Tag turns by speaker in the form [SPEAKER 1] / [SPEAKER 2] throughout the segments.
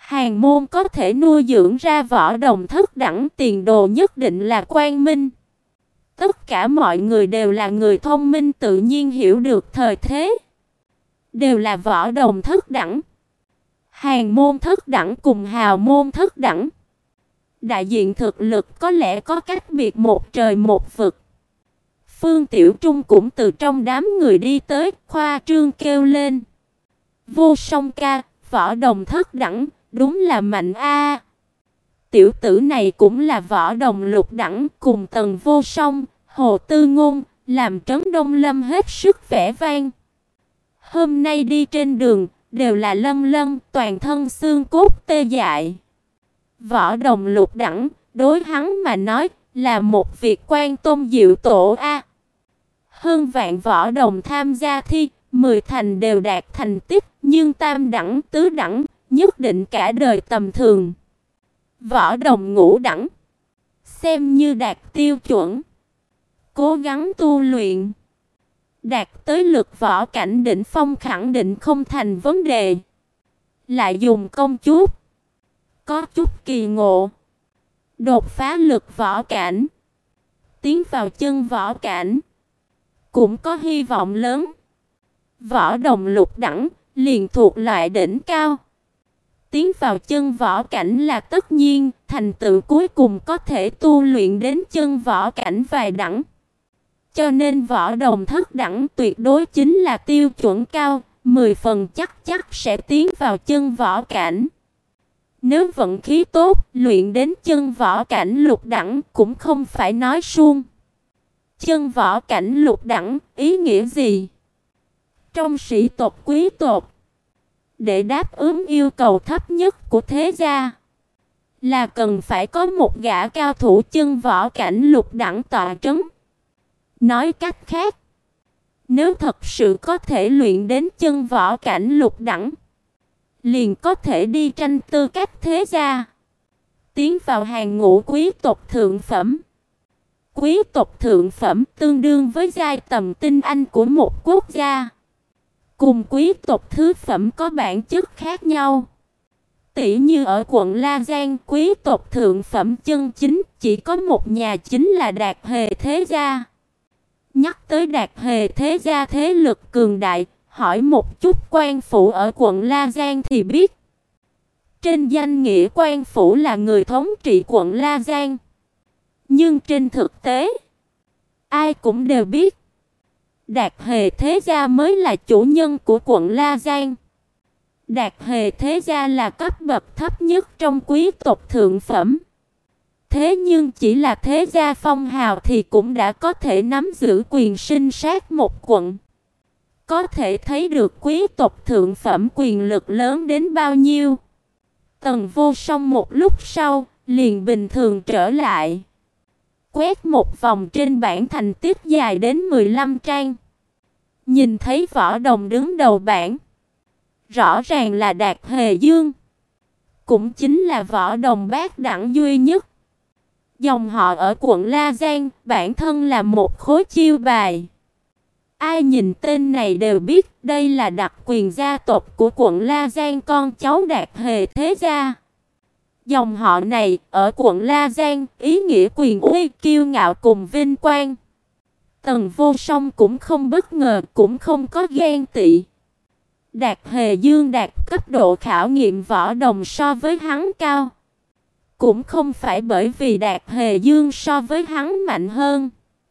[SPEAKER 1] Hàn môn có thể nuôi dưỡng ra võ đồng thất đẳng, tiền đồ nhất định là quang minh. Tất cả mọi người đều là người thông minh, tự nhiên hiểu được thời thế. Đều là võ đồng thất đẳng. Hàn môn thất đẳng cùng hào môn thất đẳng, đại diện thực lực có lẽ có cách biệt một trời một vực. Phương Tiểu Trung cũng từ trong đám người đi tới, khoa trương kêu lên: Vô Song ca, võ đồng thất đẳng, đúng là mạnh a. Tiểu tử này cũng là võ đồng lục đẳng, cùng Tần Vô Song, Hồ Tư Ngôn, làm Trấn Đông Lâm hết sức vẻ vang. Hôm nay đi trên đường, đều là lâm lâm, toàn thân xương cốt tê dại. Võ đồng lục đẳng, đối hắn mà nói, là một việc quan tôn diệu tổ a. Hơn vạn võ đồng tham gia thi, 10 thành đều đạt thành tích, nhưng tam đẳng, tứ đẳng, nhất định cả đời tầm thường. Võ đồng ngũ đẳng, xem như đạt tiêu chuẩn. Cố gắng tu luyện, đạt tới lực võ cảnh đỉnh phong khẳng định không thành vấn đề. Lại dùng công chút, có chút kỳ ngộ, đột phá lực võ cảnh, tiến vào chân võ cảnh, cũng có hy vọng lớn. Võ đồng lục đẳng liền thuộc loại đỉnh cao, tiến vào chân võ cảnh là tất nhiên, thành tựu cuối cùng có thể tu luyện đến chân võ cảnh vài đẳng. Cho nên võ đồng thất đẳng tuyệt đối chính là tiêu chuẩn cao, 10 phần chắc sẽ tiến vào chân võ cảnh. Nếu vận khí tốt, luyện đến chân võ cảnh lục đẳng cũng không phải nói suông. Chân võ cảnh lục đẳng, ý nghĩa gì? Trong sĩ tộc quý tộc, để đáp ứng yêu cầu thấp nhất của thế gia, là cần phải có một gã cao thủ chân võ cảnh lục đẳng tọa trấn. Nói cách khác, nếu thật sự có thể luyện đến chân võ cảnh lục đẳng, liền có thể đi tranh tư cách thế gia, tiến vào hàng ngũ quý tộc thượng phẩm. Quý tộc thượng phẩm tương đương với giai tầm tinh anh của một quốc gia. Cùng quý tộc thứ phẩm có bản chất khác nhau. Tỷ như ở quận La Giang, quý tộc thượng phẩm chân chính chỉ có một nhà, chính là Đạt Hề thế gia. Nhắc tới Đạt Hề thế gia thế lực cường đại, hỏi một chút quan phủ ở quận La Giang thì biết. Trên danh nghĩa quan phủ là người thống trị quận La Giang, nhưng trên thực tế, ai cũng đều biết, Đạt Hề thế gia mới là chủ nhân của quận La Giang. Đạt Hề thế gia là cấp bậc thấp nhất trong quý tộc thượng phẩm. Thế nhưng chỉ là thế gia phong hào thì cũng đã có thể nắm giữ quyền sinh sát một quận. Có thể thấy được quý tộc thượng phẩm quyền lực lớn đến bao nhiêu. Tần Vô Song một lúc sau, liền bình thường trở lại. Quét một vòng trên bảng thành tích dài đến 15 trang. Nhìn thấy võ đồng đứng đầu bảng. Rõ ràng là Đạt Hề Dương. Cũng chính là võ đồng bát đẳng duy nhất. Dòng họ ở quận La Giang, bản thân là một khối chiêu bài. Ai nhìn tên này đều biết đây là đặc quyền gia tộc của quận La Giang, con cháu Đạt Hề thế gia. Dòng họ này ở quận La Giang, ý nghĩa quyền uy, kiêu ngạo cùng vinh quang. Tần Vô Song cũng không bất ngờ, cũng không có ghen tị. Đạt Hề Dương đạt cấp độ khảo nghiệm võ đồng so với hắn cao, cũng không phải bởi vì Đạt Hề Dương so với hắn mạnh hơn,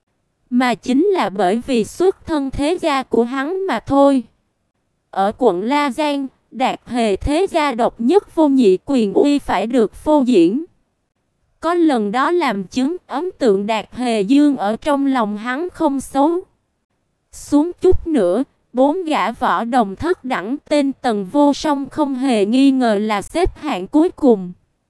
[SPEAKER 1] mà chính là bởi vì xuất thân thế gia của hắn mà thôi. Ở quận La Giang, Đạt Hề thế gia độc nhất vô nhị, quyền uy phải được phô diễn. Có lần đó làm chứng, ấn tượng Đạt Hề Dương ở trong lòng hắn không xấu. Xuống chút nữa, 4 gã võ đồng thất đẳng tên Tần Vô Song không hề nghi ngờ là xếp hạng cuối cùng.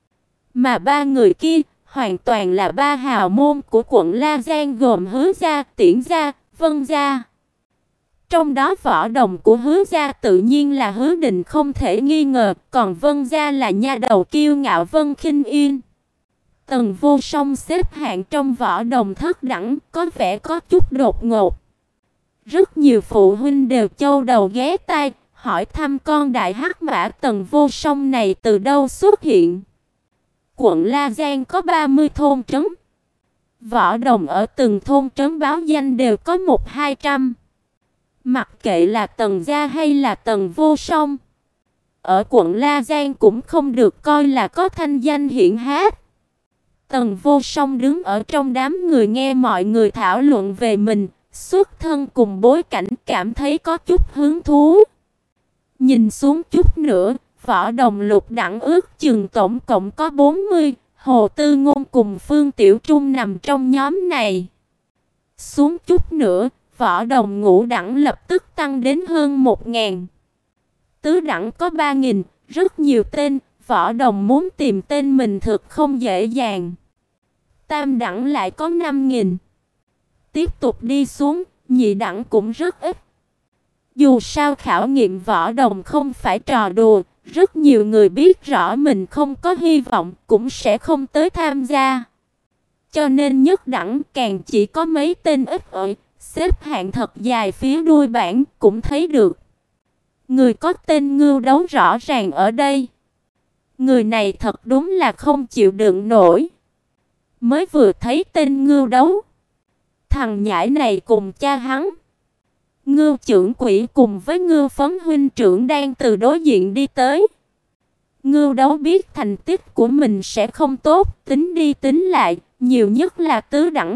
[SPEAKER 1] Mà 3 người kia hoàn toàn là 3 hào môn của quận La Giang, gồm Hứa gia, Tiễn gia, Vân gia. Trong đó võ đồng của Hứa gia tự nhiên là Hứa Đình không thể nghi ngờ, còn Vân gia là nha đầu kiêu ngạo Vân Khinh Yên. Tần Vô Song xếp hạng trong võ đồng thất đẳng có vẻ có chút đột ngột. Rất nhiều phụ huynh đều châu đầu ghé tai, hỏi thăm con đại hắc mã Tần Vô Song này từ đâu xuất hiện. Quận La Giang có 30 thôn trấn. Võ đồng ở từng thôn trấn báo danh đều có 100-200. Mặc kệ là Tần gia hay là Tần Vô Song, ở quận La Giang cũng không được coi là có thanh danh hiển hách. Tần Vô Song đứng ở trong đám người nghe mọi người thảo luận về mình, xuất thân cùng bối cảnh, cảm thấy có chút hứng thú. Nhìn xuống chút nữa, Võ Đồng Lục Đẳng ước chừng tổng cộng có 40, Hồ Tư Ngôn cùng Phương Tiểu Trung nằm trong nhóm này. Xuống chút nữa, Võ Đồng Ngũ Đẳng lập tức tăng đến hơn 1000. Tứ Đẳng có 3000, rất nhiều tên, Võ Đồng muốn tìm tên mình thực không dễ dàng. Tam Đẳng lại có 5000. Tiếp tục đi xuống, Nhị Đẳng cũng rất ít. Dù sao khảo nghiệm Võ Đồng không phải trò đùa, rất nhiều người biết rõ mình không có hy vọng cũng sẽ không tới tham gia. Cho nên Nhất Đẳng càng chỉ có mấy tên ít ỏi, xếp hạng thật dài phía đuôi bảng cũng thấy được. Người có tên Ngưu Đấu rõ ràng ở đây. Người này thật đúng là không chịu đựng nổi. Mới vừa thấy tên Ngưu Đấu, thằng nhãi này cùng cha hắn, Ngưu trưởng quỷ cùng với Ngưu Phấn huynh trưởng đang từ đối diện đi tới. Ngưu Đấu biết thành tích của mình sẽ không tốt, tính đi tính lại, nhiều nhất là tứ đẳng.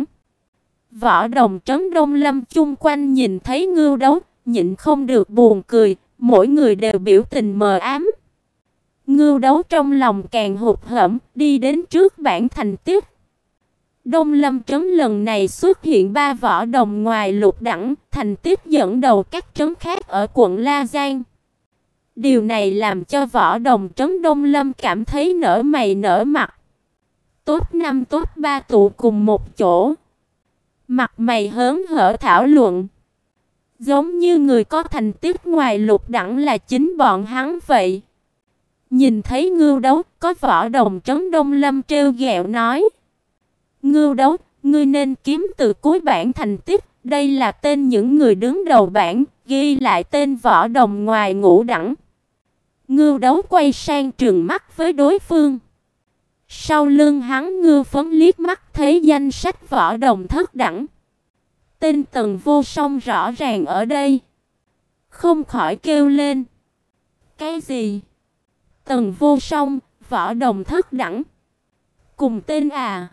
[SPEAKER 1] Võ Đồng trấn Đông Lâm chung quanh nhìn thấy Ngưu Đấu, nhịn không được buồn cười, mỗi người đều biểu tình mờ ám. Ngưu Đấu trong lòng càng hụt hẫng, đi đến trước bảng thành tích. Đông Lâm trấn lần này xuất hiện 3 võ đồng ngoài Lục Đẳng, thành tích dẫn đầu các trấn khác ở quận La Giang. Điều này làm cho võ đồng trấn Đông Lâm cảm thấy nở mày nở mặt. Top 5 top 3 tụ cùng một chỗ, mặt mày hớn hở thảo luận, giống như người có thành tích ngoài Lục Đẳng là chính bọn hắn vậy. Nhìn thấy Ngưu Đấu, có võ đồng trấn Đông Lâm trêu ghẹo nói: Ngưu Đấu, ngươi nên kiếm từ cuối bảng thành tích, đây là tên những người đứng đầu bảng, ghi lại tên võ đồng ngoài Ngũ Đẳng. Ngưu Đấu quay sang trừng mắt với đối phương. Sau lưng hắn Ngưu Phấn liếc mắt thấy danh sách võ đồng thất đẳng. Tên Tần Vô Song rõ ràng ở đây, không khỏi kêu lên: Cái gì? Tần Vô Song, võ đồng thất đẳng? Cùng tên à?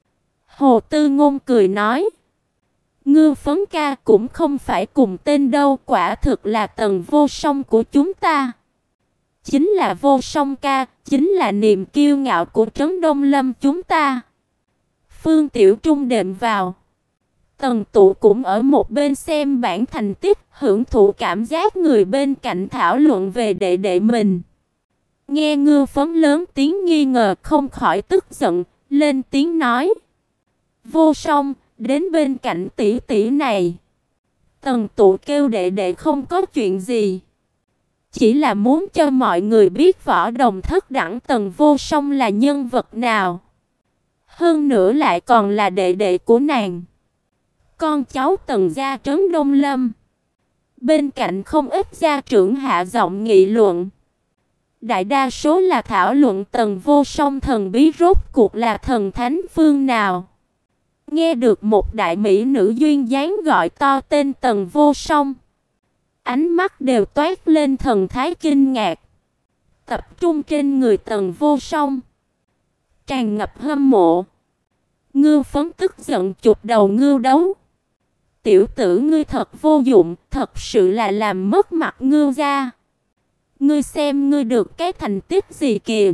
[SPEAKER 1] Hồ Tư Ngôn cười nói: Ngưu Phấn ca cũng không phải cùng tên đâu, quả thực là Tần Vô Song của chúng ta. Chính là Vô Song ca, chính là niềm kiêu ngạo của trấn Đông Lâm chúng ta. Phương Tiểu Trung đệm vào. Tần Tụ cũng ở một bên xem bảng thành tích, hưởng thụ cảm giác người bên cạnh thảo luận về đệ đệ mình. Nghe Ngưu Phấn lớn tiếng nghi ngờ không khỏi tức giận, lên tiếng nói: Vô Song, đến bên cạnh tỷ tỷ này. Tần Tụ kêu đệ đệ không có chuyện gì, chỉ là muốn cho mọi người biết võ đồng thất đẳng Tần Vô Song là nhân vật nào. Hơn nữa lại còn là đệ đệ của nàng, con cháu Tần gia trấn Đông Lâm. Bên cạnh không ít gia trưởng hạ giọng nghị luận. Đại đa số là thảo luận Tần Vô Song thần bí rốt cuộc là thần thánh phương nào. Nghe được một đại mỹ nữ duyên dáng gọi to tên Tần Vô Song, ánh mắt đều toát lên thần thái kinh ngạc, tập trung trên người Tần Vô Song, tràn ngập hâm mộ. Ngưu Phấn tức giận chụp đầu Ngưu Đấu: Tiểu tử ngươi thật vô dụng, thật sự là làm mất mặt Ngưu gia. Ngươi xem ngươi được cái thành tích gì kìa.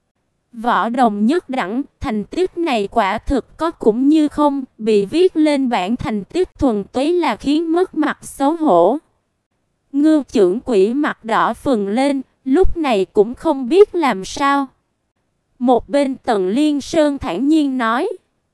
[SPEAKER 1] Võ đồng nhất đẳng, thành tích này quả thực có cũng như không, bị viết lên bảng thành tích thuần túy là khiến mất mặt xấu hổ. Ngưu trưởng quỷ mặt đỏ phừng lên, lúc này cũng không biết làm sao. Một bên Tần Liên Sơn thản nhiên nói: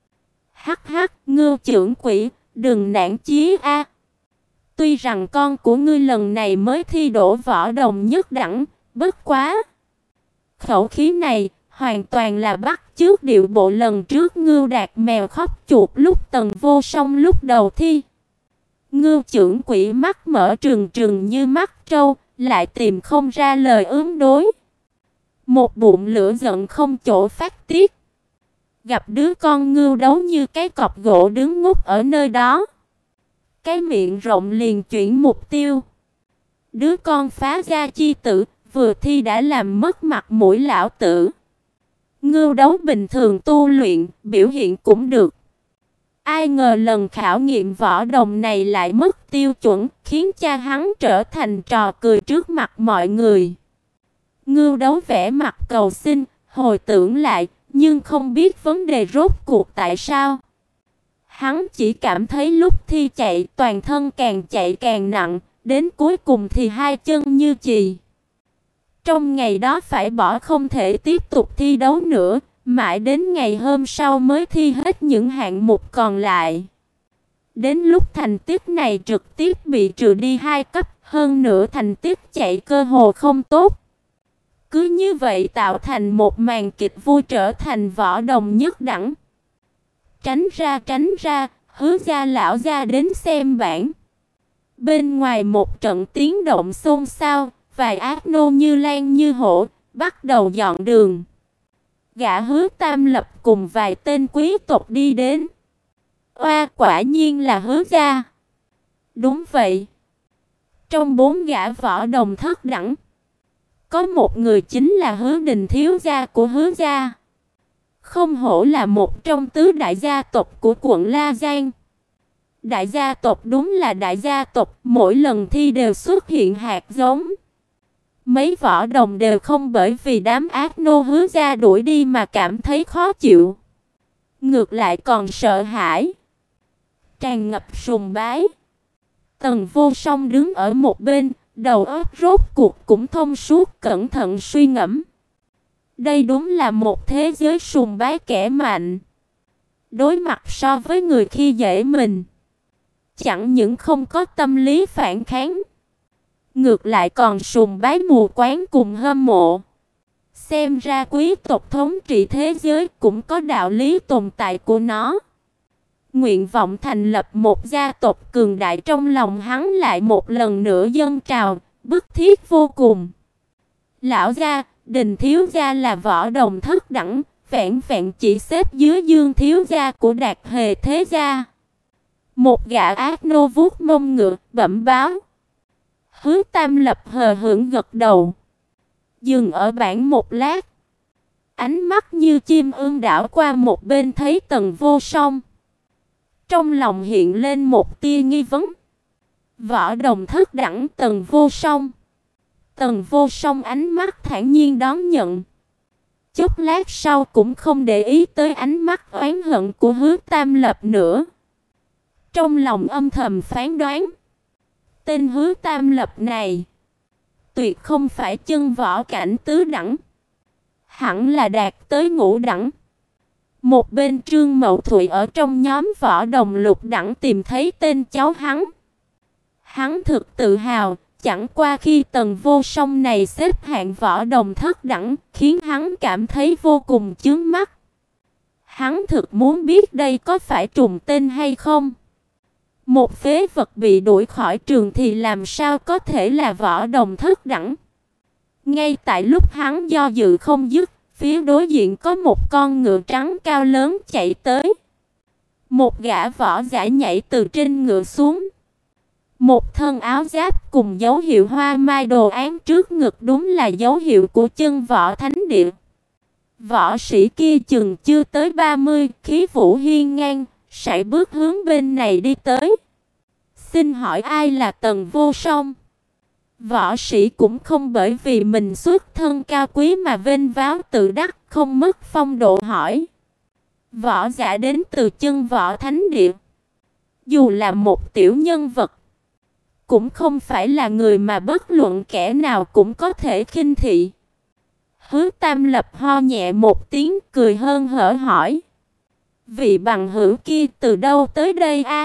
[SPEAKER 1] Hắc hắc, Ngưu trưởng quỷ, đừng nản chí a. Tuy rằng con của ngươi lần này mới thi đỗ võ đồng nhất đẳng, bất quá khẩu khí này hoàn toàn là bắt chước điệu bộ lần trước Ngưu Đạt mèo khóc chuột lúc Tần Vô Song lúc đầu thi. Ngưu trưởng quỷ mắt mở trừng trừng như mắt trâu, lại tìm không ra lời ứng đối. Một bụng lửa giận không chỗ phát tiết. Gặp đứa con ngưu đấu như cái cọc gỗ đứng ngút ở nơi đó. Cái miệng rộng liền chuyển mục tiêu. Đứa con phá gia chi tử, vừa thi đã làm mất mặt mũi lão tử. Ngưu đấu bình thường tu luyện, biểu hiện cũng được. Ai ngờ lần khảo nghiệm võ đồng này lại mất tiêu chuẩn, khiến cha hắn trở thành trò cười trước mặt mọi người. Ngưu đấu vẻ mặt cầu xin, hồi tưởng lại, nhưng không biết vấn đề rốt cuộc tại sao. Hắn chỉ cảm thấy lúc thi chạy, toàn thân càng chạy càng nặng, đến cuối cùng thì hai chân như chì. Trong ngày đó phải bỏ không thể tiếp tục thi đấu nữa, mãi đến ngày hôm sau mới thi hết những hạng mục còn lại. Đến lúc thành tích này trực tiếp bị trừ đi 2 cấp, hơn nữa thành tích chạy cơ hồ không tốt. Cứ như vậy tạo thành một màn kịch vui trở thành võ đồng nhất đẳng. Tránh ra, Hứa gia lão gia đến xem bảng. Bên ngoài một trận tiếng động xôn xao, vài ác nô như lan như hổ, bắt đầu dọn đường. Gã Hứa Tam Lập cùng vài tên quý tộc đi đến. Oa, quả nhiên là Hứa gia. Đúng vậy. Trong 4 gã võ đồng thất đẳng, có một người chính là Hứa Đình thiếu gia của Hứa gia. Không hổ là một trong tứ đại gia tộc của quận La Giang. Đại gia tộc đúng là đại gia tộc, mỗi lần thi đều xuất hiện hạt giống. Mấy võ đồng đều không bởi vì đám ác nô Hứa gia đuổi đi mà cảm thấy khó chịu. Ngược lại còn sợ hãi, tràn ngập sùng bái. Tần Vô Song đứng ở một bên, đầu óc rốt cuộc cũng thông suốt, cẩn thận suy ngẫm. Đây đúng là một thế giới sùng bái kẻ mạnh. Đối mặt so với người khi dễ mình, chẳng những không có tâm lý phản kháng, ngược lại còn sùng bái mù quáng cùng hâm mộ. Xem ra quý tộc thống trị thế giới cũng có đạo lý tồn tại của nó. Nguyện vọng thành lập một gia tộc cường đại trong lòng hắn lại một lần nữa dâng trào, bức thiết vô cùng. Lão gia, Đình thiếu gia là võ đồng thất đẳng, vẹn vẹn chỉ xếp dưới Dương thiếu gia của Đạt Hề thế gia. Một gã ác nô vuốt mông ngựa, bẩm báo. Hứa Tam Lập hờ hững gật đầu, dừng ở bảng một lát. Ánh mắt như chim ưng đảo qua một bên thấy Tần Vô Song. Trong lòng hiện lên một tia nghi vấn. Võ đồng thất đẳng Tần Vô Song. Tần Vô Song ánh mắt thản nhiên đón nhận. Chốc lát sau cũng không để ý tới ánh mắt oán hận của Hứa Tam Lập nữa. Trong lòng âm thầm phán đoán, tên Hứa Tam Lập này tuyệt không phải chân võ cảnh tứ đẳng, hẳn là đạt tới ngũ đẳng. Một bên Trương Mậu Thụy ở trong nhóm võ đồng lục đẳng tìm thấy tên cháu hắn. Hắn thực tự hào, chẳng qua khi Tần Vô Song này xếp hạng võ đồng thất đẳng, khiến hắn cảm thấy vô cùng chướng mắt. Hắn thực muốn biết đây có phải trùng tên hay không. Một phế vật bị đuổi khỏi trường thì làm sao có thể là võ đồng thất đẳng. Ngay tại lúc hắn do dự không dứt, phía đối diện có một con ngựa trắng cao lớn chạy tới. Một gã võ giả nhảy từ trên ngựa xuống. Một thân áo giáp cùng dấu hiệu hoa mai đồ án trước ngực đúng là dấu hiệu của chân võ thánh địa. Võ sĩ kia chừng chưa tới 30, khí vũ hiên ngang, sải bước hướng bên này đi tới. Xin hỏi ai là Tần Vô Song? Võ sĩ cũng không bởi vì mình xuất thân cao quý mà vênh váo tự đắc, không mất phong độ hỏi. Võ giả đến từ chân võ thánh địa. Dù là một tiểu nhân vật, cũng không phải là người mà bất luận kẻ nào cũng có thể khinh thị. Hứa Tam Lập ho nhẹ một tiếng, cười hớn hở hỏi. Vị bằng hữu kia từ đâu tới đây a?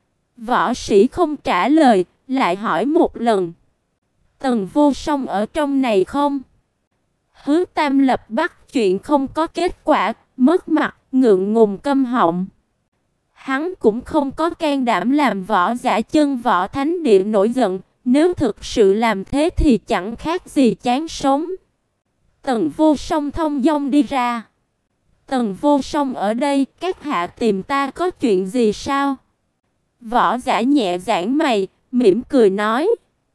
[SPEAKER 1] Võ sĩ không trả lời, lại hỏi một lần. Tần Vô Song ở trong này không? Hứa Tam Lập bắt chuyện không có kết quả, mất mặt, ngượng ngùng câm họng. Hắn cũng không có can đảm làm võ giả chân võ thánh địa nổi giận, Nếu thực sự làm thế thì chẳng khác gì chán sống. Tần Vô Song thông dong đi ra. Tần Vô Song ở đây, các hạ tìm ta có chuyện gì sao? Võ Giả nhẹ giãn mày, mỉm cười nói.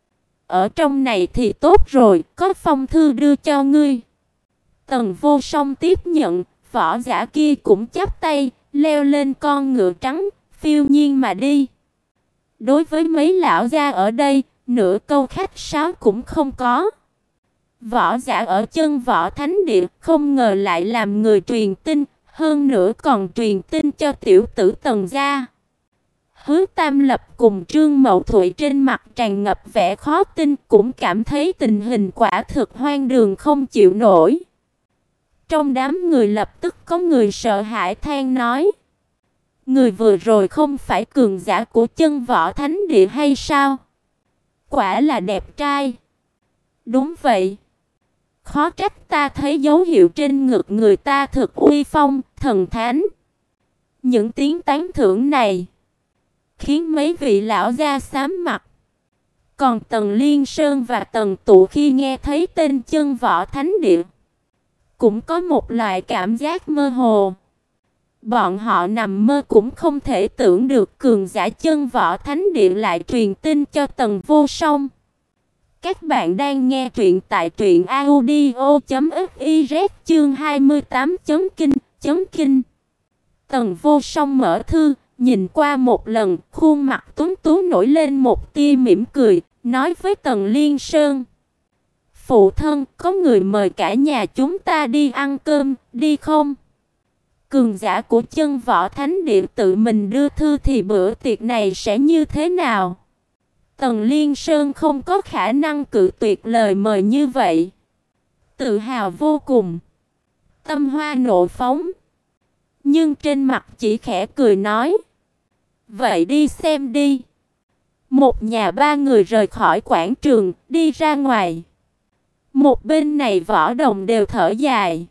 [SPEAKER 1] Ở trong này thì tốt rồi, có phong thư đưa cho ngươi. Tần Vô Song tiếp nhận, Võ Giả kia cũng chắp tay, leo lên con ngựa trắng, phiêu nhiên mà đi. Đối với mấy lão gia ở đây, nửa câu khách sáo cũng không có. Võ Giả ở Chân Võ Thánh Địa không ngờ lại làm người truyền tin, hơn nữa còn truyền tin cho tiểu tử Tần gia. Hứa Tam Lập cùng Trương Mậu Thụy trên mặt tràn ngập vẻ khó tin, cũng cảm thấy tình hình quả thực hoang đường không chịu nổi. Trong đám người lập tức có người sợ hãi than nói: người vừa rồi không phải cường giả của Chân Võ Thánh Địa hay sao? Quả là đẹp trai. Đúng vậy. Khó trách ta thấy dấu hiệu trên ngực người ta thực uy phong, thần thánh. Những tiếng tán thưởng này khiến mấy vị lão gia xám mặt. Còn Tần Liên Sơn và Tần Tụ khi nghe thấy tên Chân Võ Thánh Địa cũng có một loại cảm giác mơ hồ. Bọn họ nằm mơ cũng không thể tưởng được cường giả Chân Võ Thánh Địa lại truyền tin cho Tần Vô Song. Các bạn đang nghe truyện tại truyệnaudio.fiz chương 28 chấn kinh. Tần Vô Song mở thư, nhìn qua một lần, khuôn mặt tuấn tú nổi lên một tia mỉm cười, nói với Tần Liên Sơn: phụ thân, có người mời cả nhà chúng ta đi ăn cơm, đi không? Cường giả của Chân Võ Thánh Địa tự mình đưa thư thì bữa tiệc này sẽ như thế nào? Tần Liên Sơn không có khả năng cự tuyệt lời mời như vậy. Tự hào vô cùng, tâm hoa nộ phóng. Nhưng trên mặt chỉ khẽ cười nói: vậy đi xem đi. Một nhà ba người rời khỏi quảng trường, đi ra ngoài. Một bên này Võ Đồng đều thở dài.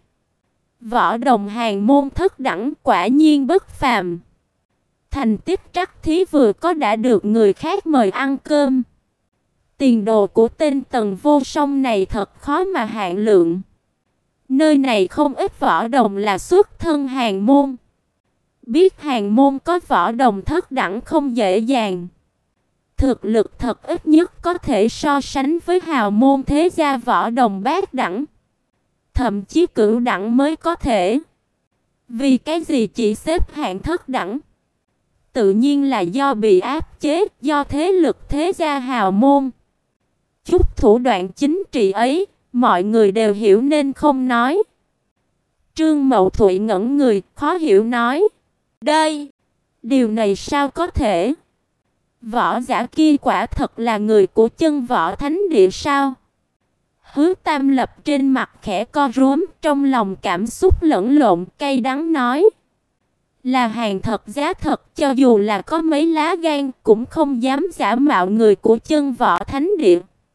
[SPEAKER 1] Võ Đồng hàng môn thất đẳng quả nhiên bất phàm. Thành tích trắc thí vừa có đã được người khác mời ăn cơm. Tiền đồ của tên Tần Vô Song này thật khó mà hạn lượng. Nơi này không ít Võ Đồng là xuất thân hàng môn. Biết hàng môn có Võ Đồng thất đẳng không dễ dàng. Thực lực thật ít nhất có thể so sánh với hào môn thế gia Võ Đồng bát đẳng. Thậm chí cửu đẳng mới có thể. Vì cái gì chỉ xếp hạng thất đẳng? Tự nhiên là do bị áp chế, do thế lực thế gia hào môn. Chút thủ đoạn chính trị ấy, mọi người đều hiểu nên không nói. Trương Mậu Thụy ngẩn người, khó hiểu nói: đây, điều này sao có thể? Võ giả kia quả thật là người của Chân Võ Thánh Địa sao? Hứa Tam Lập trên mặt khẽ co rúm, trong lòng cảm xúc lẫn lộn, cay đắng nói: là hàng thật giá thật, cho dù là có mấy lá gan cũng không dám giả mạo người của Chân Võ Thánh Địa.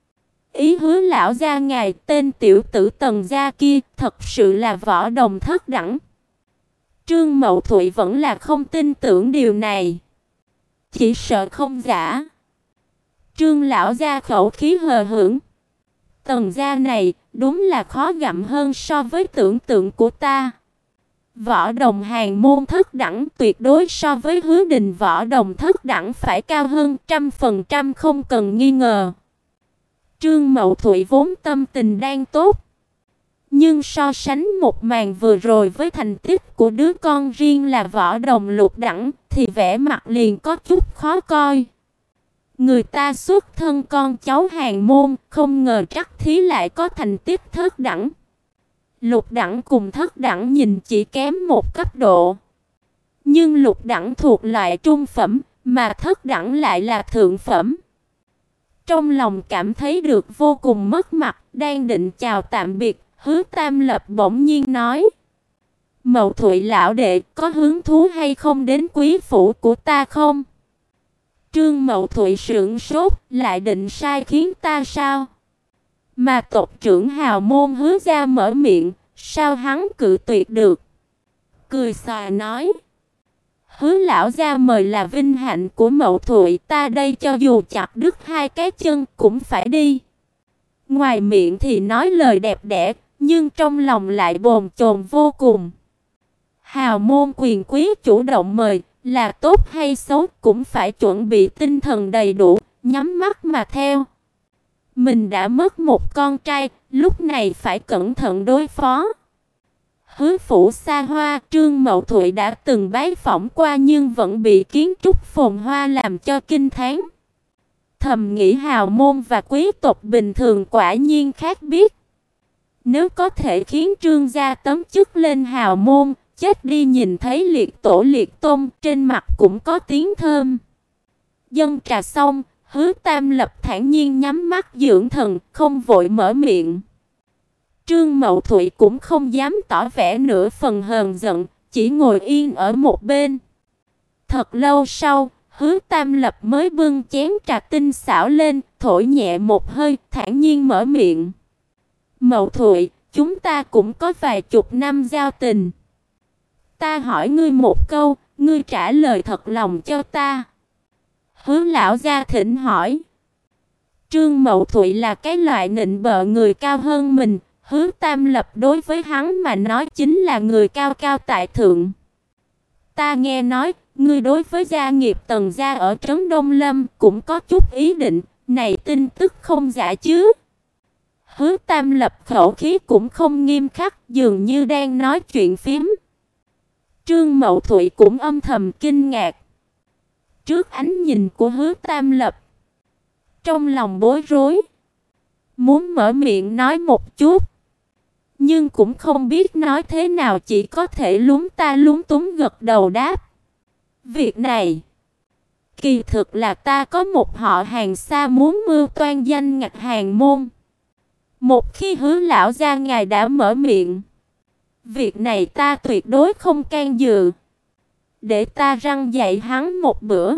[SPEAKER 1] Ý Hứa lão gia ngài, tên tiểu tử Tần gia kia thật sự là Võ Đồng thất đẳng. Trương Mậu Thụy vẫn là không tin tưởng điều này. Chỉ sợ không giả. Trương lão gia khẩu khí hờ hững: Tần gia này đúng là khó gặm hơn so với tưởng tượng của ta. Võ Đồng hàng môn thất đẳng tuyệt đối so với Hứa Đình Võ Đồng thất đẳng phải cao hơn 100% không cần nghi ngờ. Trương Mậu Thụy vốn tâm tình đang tốt, nhưng so sánh một màn vừa rồi với thành tích của đứa con riêng là Võ Đồng lục đẳng thì vẻ mặt liền có chút khó coi. Người ta xuất thân con cháu hàng môn, không ngờ trắc thí lại có thành tích thất đẳng. Lục đẳng cùng thất đẳng nhìn chỉ kém một cấp độ. Nhưng lục đẳng thuộc loại trung phẩm, mà thất đẳng lại là thượng phẩm. Trong lòng cảm thấy được vô cùng mất mặt, đang định chào tạm biệt, Hứa Tam Lập bỗng nhiên nói: Mậu Thụy lão đệ, có hứng thú hay không đến quý phủ của ta không? Trương Mậu Thụy sững sốt, lại định sai khiến ta sao? Mà tộc trưởng hào môn Hứa gia mở miệng, sao hắn cự tuyệt được? Cười xòa nói: Hứa lão gia mời là vinh hạnh của Mậu Thụy, ta đây cho dù chặt đứt hai cái chân cũng phải đi. Ngoài miệng thì nói lời đẹp đẽ, nhưng trong lòng lại bồn chồn vô cùng. Hào môn quyền quý chủ động mời, là tốt hay xấu cũng phải chuẩn bị tinh thần đầy đủ, nhắm mắt mà theo. Mình đã mất một con trai, lúc này phải cẩn thận đối phó. Hứa phủ xa hoa, Trương Mậu Thụy đã từng bái phỏng qua nhưng vẫn bị kiến trúc phồn hoa làm cho kinh thán. Thầm nghĩ hào môn và quý tộc bình thường quả nhiên khác biệt. Nếu có thể khiến Trương gia tấm chức lên hào môn, chết đi nhìn thấy liệt tổ liệt tôn, trên mặt cũng có tiếng thơm. Dâng trà xong, Hứa Tam Lập thản nhiên nhắm mắt dưỡng thần, không vội mở miệng. Trương Mậu Thụy cũng không dám tỏ vẻ nửa phần hờn giận, chỉ ngồi yên ở một bên. Thật lâu sau, Hứa Tam Lập mới bưng chén trà tinh xảo lên, thổi nhẹ một hơi, thản nhiên mở miệng. Mậu Thụy, chúng ta cũng có vài chục năm giao tình. Ta hỏi ngươi một câu, ngươi trả lời thật lòng cho ta. Hứa lão gia thỉnh hỏi. Trương Mậu Thụy là cái loại nịnh bợ người cao hơn mình, Hứa Tam Lập đối với hắn mà nói chính là người cao cao tại thượng. Ta nghe nói, ngươi đối với gia nghiệp Tần gia ở trấn Đông Lâm cũng có chút ý định, này tin tức không giả chứ? Hứa Tam Lập khẩu khí cũng không nghiêm khắc, dường như đang nói chuyện phím. Trương Mậu Thụy cũng âm thầm kinh ngạc. Trước ánh nhìn của Hứa Tam Lập, trong lòng bối rối, muốn mở miệng nói một chút, nhưng cũng không biết nói thế nào, chỉ có thể lúng ta lúng túng gật đầu đáp. Việc này, kỳ thực là ta có một họ hàng xa muốn mưu toan danh ngạch hàng môn. Một khi Hứa lão gia ngài đã mở miệng, việc này ta tuyệt đối không can dự. Để ta răn dạy hắn một bữa,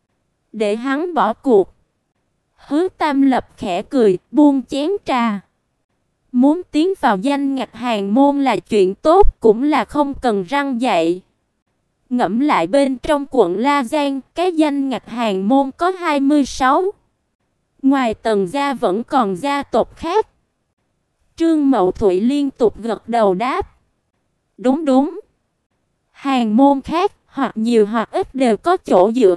[SPEAKER 1] để hắn bỏ cuộc. Hứa Tam Lập khẽ cười, buông chén trà. Muốn tiến vào danh ngạch hàng môn là chuyện tốt, cũng là không cần răn dạy. Ngẫm lại bên trong quận La Giang, cái danh ngạch hàng môn có 26. Ngoài Tần gia vẫn còn gia tộc khác. Trương Mậu Thụy liên tục gật đầu đáp. Đúng đúng. Hàng môn khác, hoặc nhiều hoặc ít đều có chỗ dựa.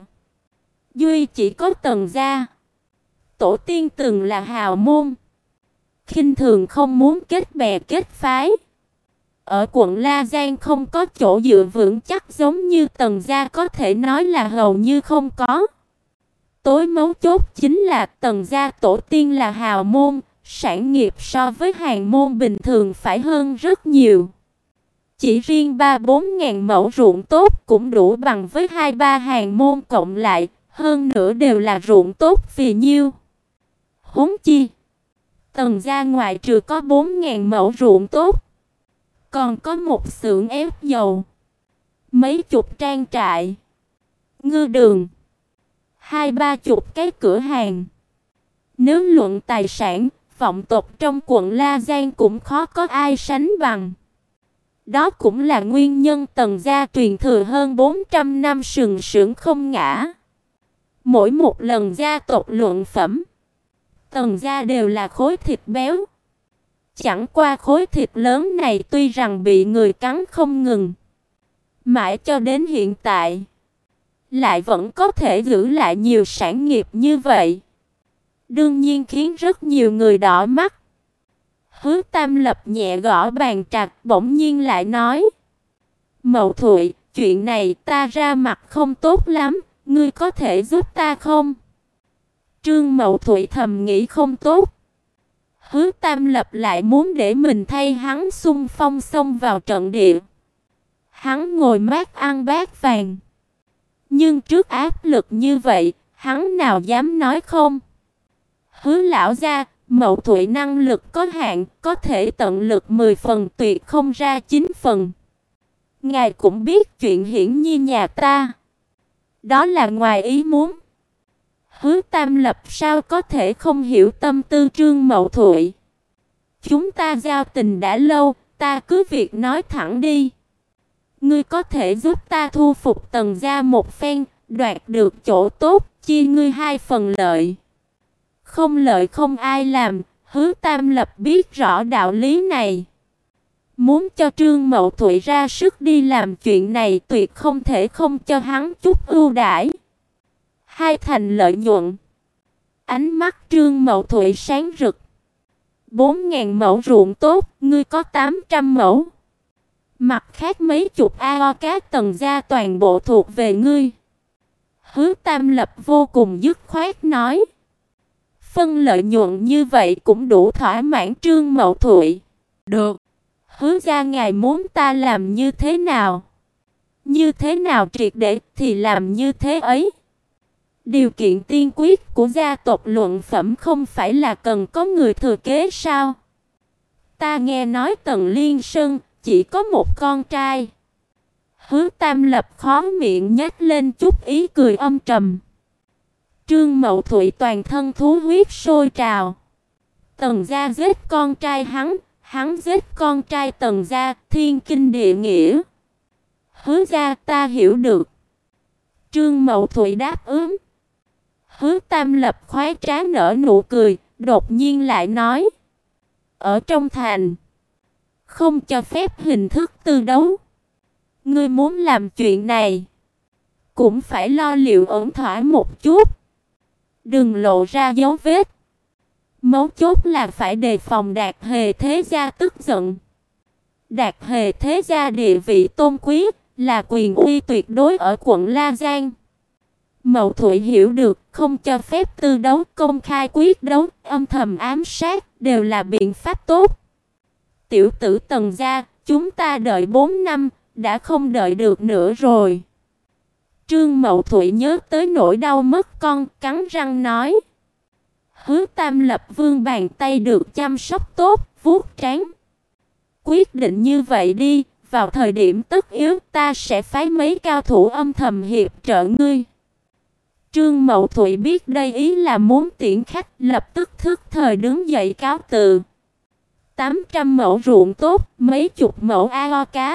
[SPEAKER 1] Duy chỉ có Tần gia, tổ tiên từng là hào môn, khinh thường không muốn kết bè kết phái. Ở quận La Giang không có chỗ dựa vững chắc giống như Tần gia, có thể nói là hầu như không có. Tối mấu chốt chính là Tần gia tổ tiên là hào môn, sản nghiệp so với hàng môn bình thường phải hơn rất nhiều. Chỉ riêng 3-4 ngàn mẫu ruộng tốt cũng đủ bằng với 2-3 hàng môn cộng lại, hơn nữa đều là ruộng tốt phì nhiêu. Huống chi, Tần gia ngoại trừ có 4.000 mẫu ruộng tốt, còn có một xưởng ép dầu, mấy chục trang trại, ngư đường, 20-30 cái cửa hàng. Nếu luận tài sản, vọng tộc trong quận La Giang cũng khó có ai sánh bằng. Đó cũng là nguyên nhân Tần gia truyền thừa hơn 400 năm sừng sững không ngã. Mỗi một lần gia tộc luận phẩm, Tần gia đều là khối thịt béo. Chẳng qua khối thịt lớn này tuy rằng bị người cắn không ngừng, mãi cho đến hiện tại lại vẫn có thể giữ lại nhiều sản nghiệp như vậy, đương nhiên khiến rất nhiều người đỏ mắt. Hứa Tam Lập nhẹ gõ bàn trạc, bỗng nhiên lại nói: Mậu Thụy, chuyện này ta ra mặt không tốt lắm, ngươi có thể giúp ta không? Trương Mậu Thụy thầm nghĩ không tốt. Hứa Tam Lập lại muốn để mình thay hắn xung phong xông vào trận địa. Hắn ngồi mát ăn bát vàng. Nhưng trước áp lực như vậy, hắn nào dám nói không? Hứa lão gia, Mậu Thụy năng lực có hạn, có thể tận lực 10 phần, tuyệt không ra 9 phần. Ngài cũng biết chuyện Hiển Nhi nhà ta, đó là ngoài ý muốn. Hứa Tam Lập sao có thể không hiểu tâm tư Trương Mậu Thụy. Chúng ta giao tình đã lâu, ta cứ việc nói thẳng đi. ngươi có thể giúp ta thu phục Tần gia một phen, đoạt được chỗ tốt, chia ngươi hai phần lợi. Không lợi không ai làm, Hứa Tam Lập biết rõ đạo lý này. Muốn cho Trương Mậu Thụy ra sức đi làm chuyện này, tuyệt không thể không cho hắn chút ưu đãi. Hai thành lợi nhuận. Ánh mắt Trương Mậu Thụy sáng rực. 4.000 mẫu ruộng tốt, ngươi có 800 mẫu. Mặt khác mấy chục ao cá Tần gia toàn bộ thuộc về ngươi. Hứa Tam Lập vô cùng dứt khoát nói. Phân lợi nhuận như vậy cũng đủ thỏa mãn Trương Mậu Thụy. Được. Hứa gia ngài muốn ta làm như thế nào? Như thế nào triệt để thì làm như thế ấy. Điều kiện tiên quyết của gia tộc Luận Phẩm không phải là cần có người thừa kế sao? Ta nghe nói Tần Liên Sơn chỉ có một con trai. Hứa Tam Lập khó miệng nhếch lên chút ý cười âm trầm. Trương Mậu Thụy toàn thân thú huyết sôi trào. Tần gia giết con trai hắn giết con trai Tần gia, thiên kinh địa nghĩa. Hứa gia ta hiểu được. Trương Mậu Thụy đáp ứng. Hứa Tam Lập khoái trá nở nụ cười, đột nhiên lại nói. Ở trong thành, không cho phép hình thức tư đấu. Ngươi muốn làm chuyện này, cũng phải lo liệu ổn thỏa một chút. Đừng lộ ra dấu vết. Mấu chốt là phải đề phòng Đạt Hề thế gia tức giận. Đạt Hề thế gia địa vị tôn quý, là quyền uy tuyệt đối ở quận La Giang. Mậu Thụy hiểu được, không cho phép tư đấu, công khai quyết đấu, âm thầm ám sát, đều là biện pháp tốt. Tiểu tử Tần gia, chúng ta đợi 4 năm, đã không đợi được nữa rồi. Trương Mậu Thụy nhớ tới nỗi đau mất con, cắn răng nói. Hứa Tam Lập vươn bàn tay được chăm sóc tốt, vuốt trán. Quyết định như vậy đi, vào thời điểm tất yếu ta sẽ phái mấy cao thủ âm thầm hiệp trợ ngươi. Trương Mậu Thụy biết đây ý là muốn tiễn khách, lập tức thức thời đứng dậy cáo từ. 800 mẫu ruộng tốt, mấy chục mẫu ao cá.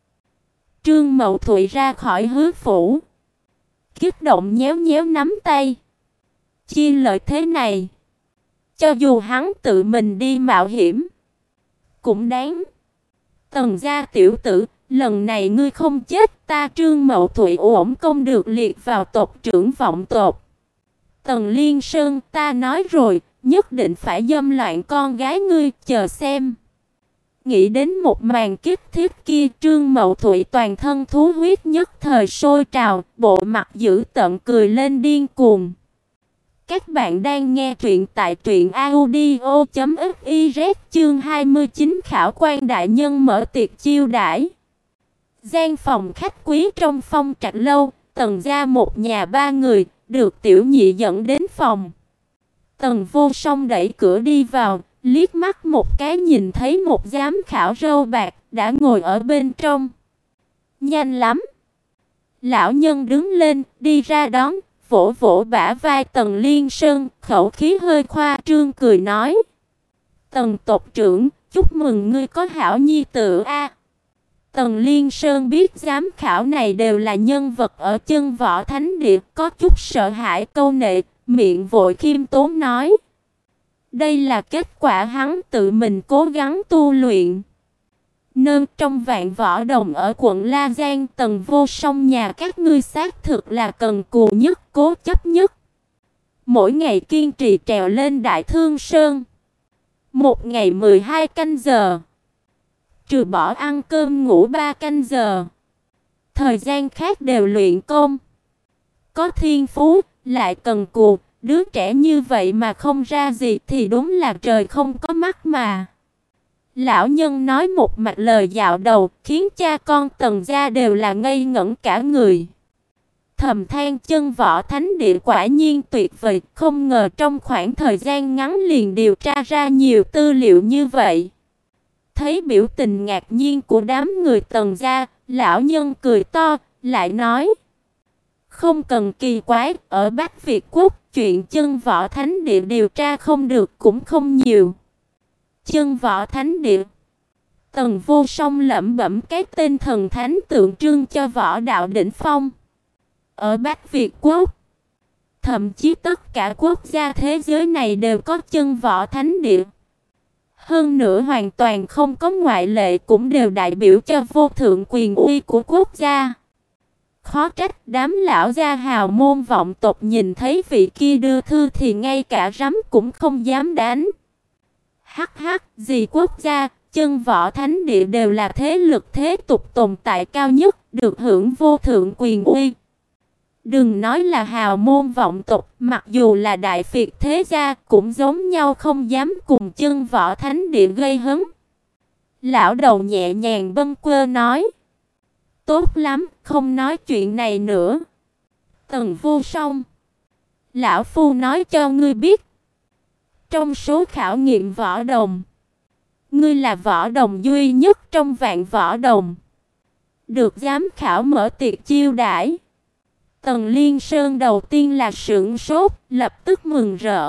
[SPEAKER 1] Trương Mậu Thụy ra khỏi Hứa phủ, kích động nhéo nhéo nắm tay. Chia lợi thế này, cho dù hắn tự mình đi mạo hiểm, cũng đáng. Tần gia tiểu tử, lần này ngươi không chết, ta Trương Mậu Thụy uổng công được liệt vào tộc trưởng vọng tộc. Tần Liên Sơn, ta nói rồi, nhất định phải dâm loạn con gái ngươi, chờ xem. Nghĩ đến một màn kiếp thiết kia, Trương Mậu Thụy toàn thân thú huyết nhất thời sôi trào, bộ mặt dữ tợn cười lên điên cuồng. Các bạn đang nghe truyện tại truyệnaudio.fiz, chương 29 khảo quan đại nhân mở tiệc chiêu đãi. Gian phòng khách quý trong Phong Trạch lâu, Tần gia một nhà ba người, được tiểu nhị dẫn đến phòng. Tần Vô Song đẩy cửa đi vào, liếc mắt một cái nhìn thấy một giám khảo râu bạc đã ngồi ở bên trong. Nhanh lắm. Lão nhân đứng lên, đi ra đón, vỗ vỗ bả vai Tần Liên Sơn, khẩu khí hơi khoa trương cười nói. Tần tộc trưởng, chúc mừng ngươi có hảo nhi tử a. Tần Liên Sơn biết giám khảo này đều là nhân vật ở Chân Võ Thánh Địa, có chút sợ hãi câu nệ, miệng vội khiêm tốn nói. Đây là kết quả hắn tự mình cố gắng tu luyện. Nương trong Vạn Võ Đồng ở quận La Giang, Tần Vô Song nhà các ngươi xác thực là cần cù nhất, cố chấp nhất. Mỗi ngày kiên trì trèo lên Đại Thương Sơn. Một ngày 12 canh giờ. Trừ bỏ ăn cơm ngủ 3 canh giờ. Thời gian khác đều luyện công. Có thiên phú, lại cần cù, đứa trẻ như vậy mà không ra gì thì đúng là trời không có mắt mà. Lão nhân nói một mạch lời dạo đầu, khiến cha con Tần gia đều là ngây ngẩn cả người. Thầm than Chân Võ Thánh Địa quả nhiên tuyệt vời, không ngờ trong khoảng thời gian ngắn liền điều tra ra nhiều tư liệu như vậy. Thấy biểu tình ngạc nhiên của đám người Tần gia, lão nhân cười to, lại nói: "Không cần kỳ quái, ở Bắc Việt quốc, chuyện Chân Võ Thánh Địa điều tra không được cũng không nhiều." Chân Võ Thánh Địa. Tần Vô Song lẩm bẩm cái tên thần thánh tượng trưng cho võ đạo đỉnh phong. Ở Bắc Việt quốc, thậm chí tất cả quốc gia thế giới này đều có chân võ thánh địa. Hơn nữa hoàn toàn không có ngoại lệ, cũng đều đại biểu cho vô thượng quyền uy của quốc gia. Khó trách đám lão gia hào môn vọng tộc nhìn thấy vị kia đưa thư thì ngay cả rắm cũng không dám đánh. Hắc hắc, gì quốc gia, chân võ thánh địa đều là thế lực thế tục tồn tại cao nhất, được hưởng vô thượng quyền uy. Đừng nói là hào môn vọng tộc, mặc dù là đại phiệt thế gia cũng giống nhau, không dám cùng chân võ thánh địa gây hấn. Lão đầu nhẹ nhàng bâng quơ nói: tốt lắm, không nói chuyện này nữa. Tần Vô Song, lão phu nói cho ngươi biết, trong số khảo nghiệm võ đồng, ngươi là võ đồng duy nhất trong vạn võ đồng được giám khảo mở tiệc chiêu đãi. Tần Liên Sơn đầu tiên là sửng sốt, lập tức mừng rỡ.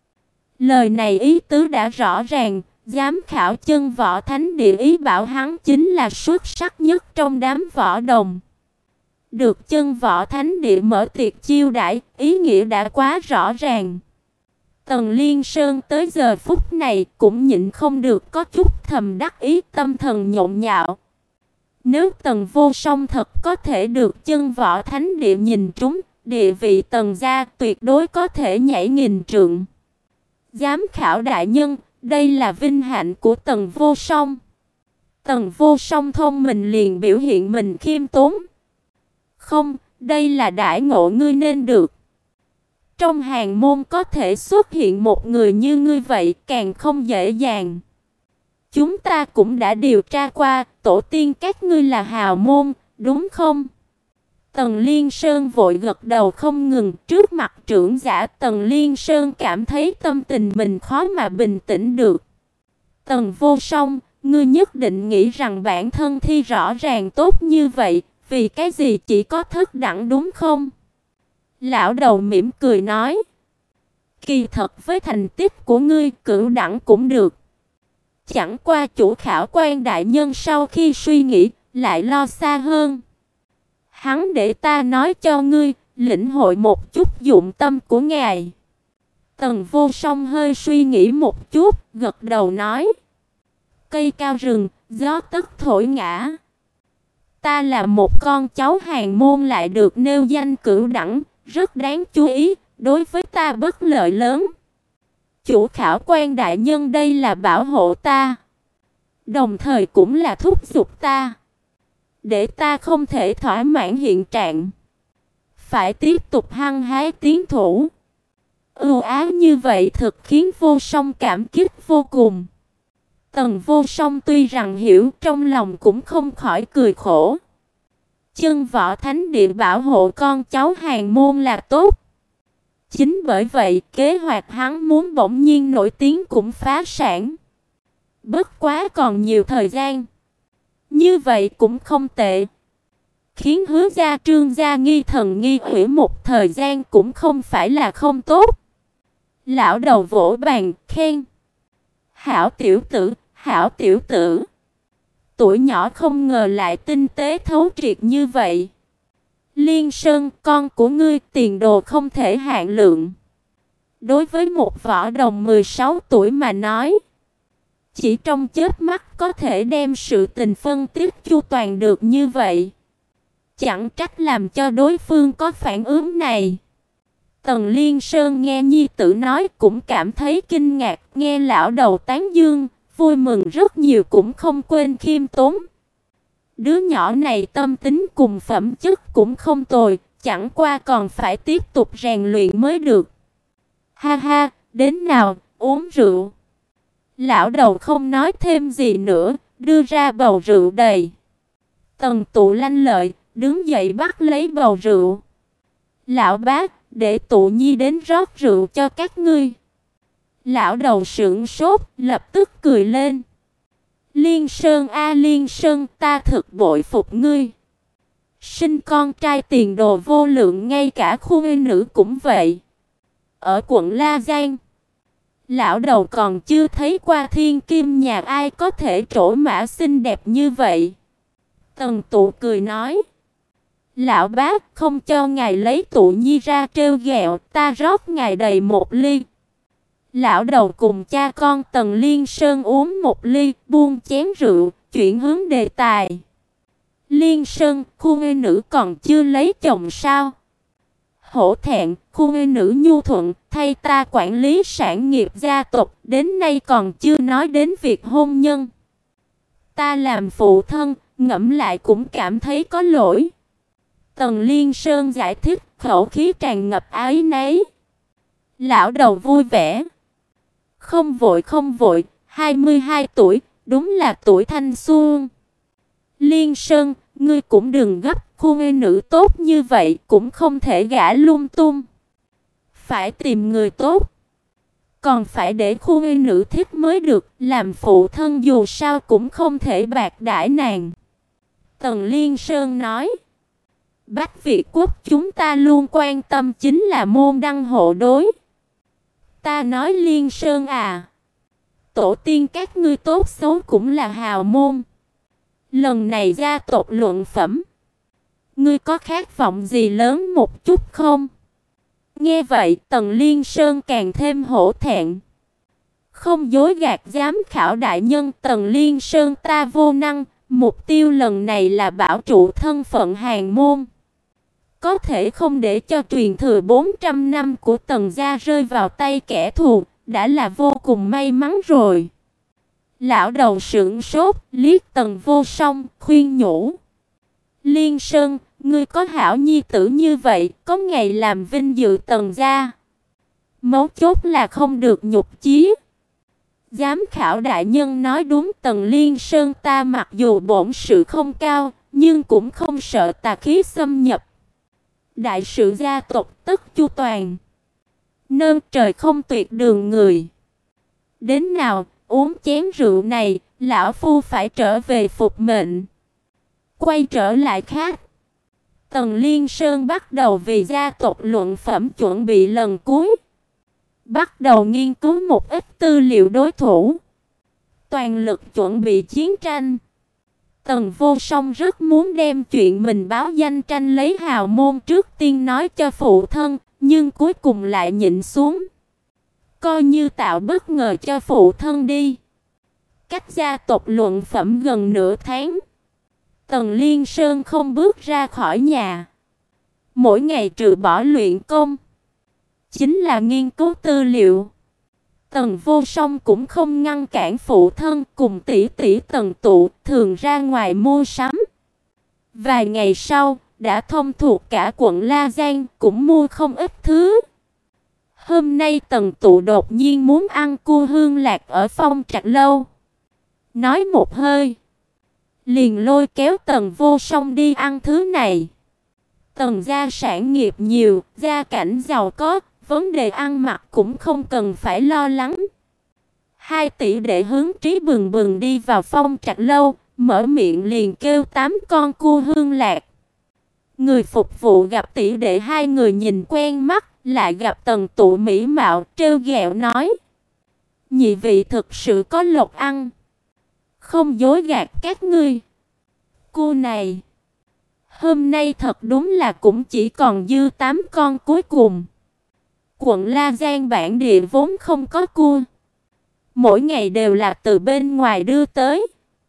[SPEAKER 1] Lời này ý tứ đã rõ ràng, giám khảo chân võ thánh địa ý bảo hắn chính là xuất sắc nhất trong đám võ đồng. Được chân võ thánh địa mở tiệc chiêu đãi, ý nghĩa đã quá rõ ràng. Tần Liên Sơn tới giờ phút này cũng nhịn không được có chút thầm đắc ý, tâm thần nhộn nhạo. Nếu Tần Vô Song thật có thể được chân võ thánh địa nhìn trúng, địa vị Tần gia tuyệt đối có thể nhảy nghìn trượng. Giám khảo đại nhân, đây là vinh hạnh của Tần Vô Song. Tần Vô Song thông minh liền biểu hiện mình khiêm tốn. Không, đây là đãi ngộ ngươi nên được. Trong hàng môn có thể xuất hiện một người như ngươi vậy càng không dễ dàng. Chúng ta cũng đã điều tra qua, tổ tiên các ngươi là hào môn, đúng không? Tần Liên Sơn vội gật đầu không ngừng. Trước mặt trưởng giả, Tần Liên Sơn cảm thấy tâm tình mình khó mà bình tĩnh được. Tần Vô Song, ngươi nhất định nghĩ rằng bản thân thi rõ ràng tốt như vậy, vì cái gì chỉ có thất đẳng đúng không? Lão đầu mỉm cười nói: kỳ thật với thành tích của ngươi, cửu đẳng cũng được. Chẳng qua chủ khảo quan đại nhân sau khi suy nghĩ, lại lo xa hơn. Hắn để ta nói cho ngươi, lĩnh hội một chút dụng tâm của ngài. Tần Vô Song hơi suy nghĩ một chút, gật đầu nói: cây cao rừng, gió tức thổi ngã. Ta là một con cháu hàng môn lại được nêu danh cửu đẳng, rất đáng chú ý, đối với ta bất lợi lớn. Chủ khảo quan đại nhân đây là bảo hộ ta, đồng thời cũng là thúc giục ta, để ta không thể thỏa mãn hiện trạng, phải tiếp tục hăng hái tiến thủ. Ưu ái như vậy thực khiến Vô Song cảm kích vô cùng. Tần Vô Song tuy rằng hiểu, trong lòng cũng không khỏi cười khổ. Chân võ thánh địa bảo hộ con cháu hàng môn là tốt. Chính bởi vậy, kế hoạch hắn muốn bỗng nhiên nổi tiếng cũng phá sản. Bất quá còn nhiều thời gian, như vậy cũng không tệ. Khiến Hứa gia Trương gia nghi thần nghi quỷ một thời gian cũng không phải là không tốt. Lão đầu vỗ bàn khen: hảo tiểu tử, hảo tiểu tử. Tuổi nhỏ không ngờ lại tinh tế thấu triệt như vậy. Liên Sơn, con của ngươi tiền đồ không thể hạn lượng. Đối với một võ đồng 16 tuổi mà nói, chỉ trong chớp mắt có thể đem sự tình phân tích chu toàn được như vậy. Chẳng trách làm cho đối phương có phản ứng này. Tần Liên Sơn nghe nhi tử nói cũng cảm thấy kinh ngạc, nghe lão đầu tán dương, vui mừng rất nhiều, cũng không quên khiêm tốn. Đứa nhỏ này tâm tính cùng phẩm chất cũng không tồi, chẳng qua còn phải tiếp tục rèn luyện mới được. Ha ha, đến nào, uống rượu. Lão đầu không nói thêm gì nữa, đưa ra bầu rượu đầy. Tần Tụ lanh lợi, đứng dậy bắt lấy bầu rượu. Lão bác, để Tụ nhi đến rót rượu cho các ngươi. Lão đầu sững sốt, lập tức cười lên. Liên Sơn a Liên Sơn, ta thực bội phục ngươi. Sinh con trai tiền đồ vô lượng, ngay cả khu nữ cũng vậy. Ở quận La Giang, Lão đầu còn chưa thấy qua thiên kim nhà ai có thể trổ mã xinh đẹp như vậy. Tần Tụ cười nói: "Lão bác, không cho ngài lấy Tụ Nhi ra trêu ghẹo, ta rót ngài đầy một ly." Lão đầu cùng cha con Tần Liên Sơn uống một ly, buông chén rượu, chuyển hướng đề tài. "Liên Sơn, khu nghê nữ còn chưa lấy chồng sao?" "Hổ thẹn, khu nghê nữ nhu thuận, thay ta quản lý sản nghiệp gia tộc, đến nay còn chưa nói đến việc hôn nhân. Ta làm phụ thân, ngẫm lại cũng cảm thấy có lỗi." Tần Liên Sơn giải thích, khẩu khí tràn ngập áy náy. Lão đầu vui vẻ: "Không vội không vội, 22 tuổi, đúng là tuổi thanh xuân. Liên Sơn, ngươi cũng đừng gấp, khu nghê nữ tốt như vậy cũng không thể gả lung tung. Phải tìm người tốt, còn phải để khu nghê nữ thích mới được, làm phụ thân dù sao cũng không thể bạc đãi nàng." Tần Liên Sơn nói: "Bách Việt quốc chúng ta luôn quan tâm chính là môn đăng hộ đối. Ta nói Liên Sơn à, tổ tiên các ngươi tốt xấu cũng là hào môn. Lần này gia tộc luận phẩm, ngươi có khát vọng gì lớn một chút không?" Nghe vậy, Tần Liên Sơn càng thêm hổ thẹn. "Không dối gạt giám khảo đại nhân, Tần Liên Sơn ta vô năng, mục tiêu lần này là bảo trụ thân phận hàn môn. Có thể không để cho truyền thừa 400 năm của Tần gia rơi vào tay kẻ thù, đã là vô cùng may mắn rồi." Lão đầu sững sốt, liếc Tần Vô Song, khuyên nhủ: "Liên Sơn, ngươi có hảo nhi tử như vậy, có ngày làm vinh dự Tần gia. Mấu chốt là không được nhục chí." Giám khảo đại nhân nói đúng, Tần Liên Sơn ta mặc dù bổn sự không cao, nhưng cũng không sợ tà khí xâm nhập. Đại sự gia tộc tất chu toàn, nơn trời không tuyệt đường người. Đến nào, uống chén rượu này, lão phu phải trở về phục mệnh." Quay trở lại khác, Tần Liên Sơn bắt đầu vì gia tộc luận phẩm chuẩn bị lần cuối. Bắt đầu nghiên cứu một ít tư liệu đối thủ, toàn lực chuẩn bị chiến tranh. Tần Vô Song rất muốn đem chuyện mình báo danh tranh lấy hào môn trước tiên nói cho phụ thân, nhưng cuối cùng lại nhịn xuống. Coi như tạo bất ngờ cho phụ thân đi. Cách gia tộc luận phẩm gần nửa tháng, Tần Liên Sơn không bước ra khỏi nhà. Mỗi ngày trừ bỏ luyện công, chính là nghiên cứu tư liệu. Tần Vô Song cũng không ngăn cản phụ thân, cùng tỷ tỷ Tần Tụ thường ra ngoài mua sắm. Vài ngày sau, đã thông thuộc cả quận La Giang, cũng mua không ít thứ. Hôm nay Tần Tụ đột nhiên muốn ăn cua hương lạc ở Phong Trạch lâu. Nói một hơi, liền lôi kéo Tần Vô Song đi ăn thứ này. Tần gia sản nghiệp nhiều, gia cảnh giàu có, vấn đề ăn mặc cũng không cần phải lo lắng. Hai tỷ đệ hướng trí bừng bừng đi vào Phong Trạch lâu, mở miệng liền kêu 8 con cua hương lạc. Người phục vụ gặp tỷ đệ hai người nhìn quen mắt, lại gặp Tần Tụ mỹ mạo, trêu ghẹo nói: "Nhị vị thực sự có lộc ăn, không dối gạt các ngươi. Cua này, hôm nay thật đúng là cũng chỉ còn dư 8 con cuối cùng. Quận La Giang bản địa vốn không có cua, mỗi ngày đều là từ bên ngoài đưa tới,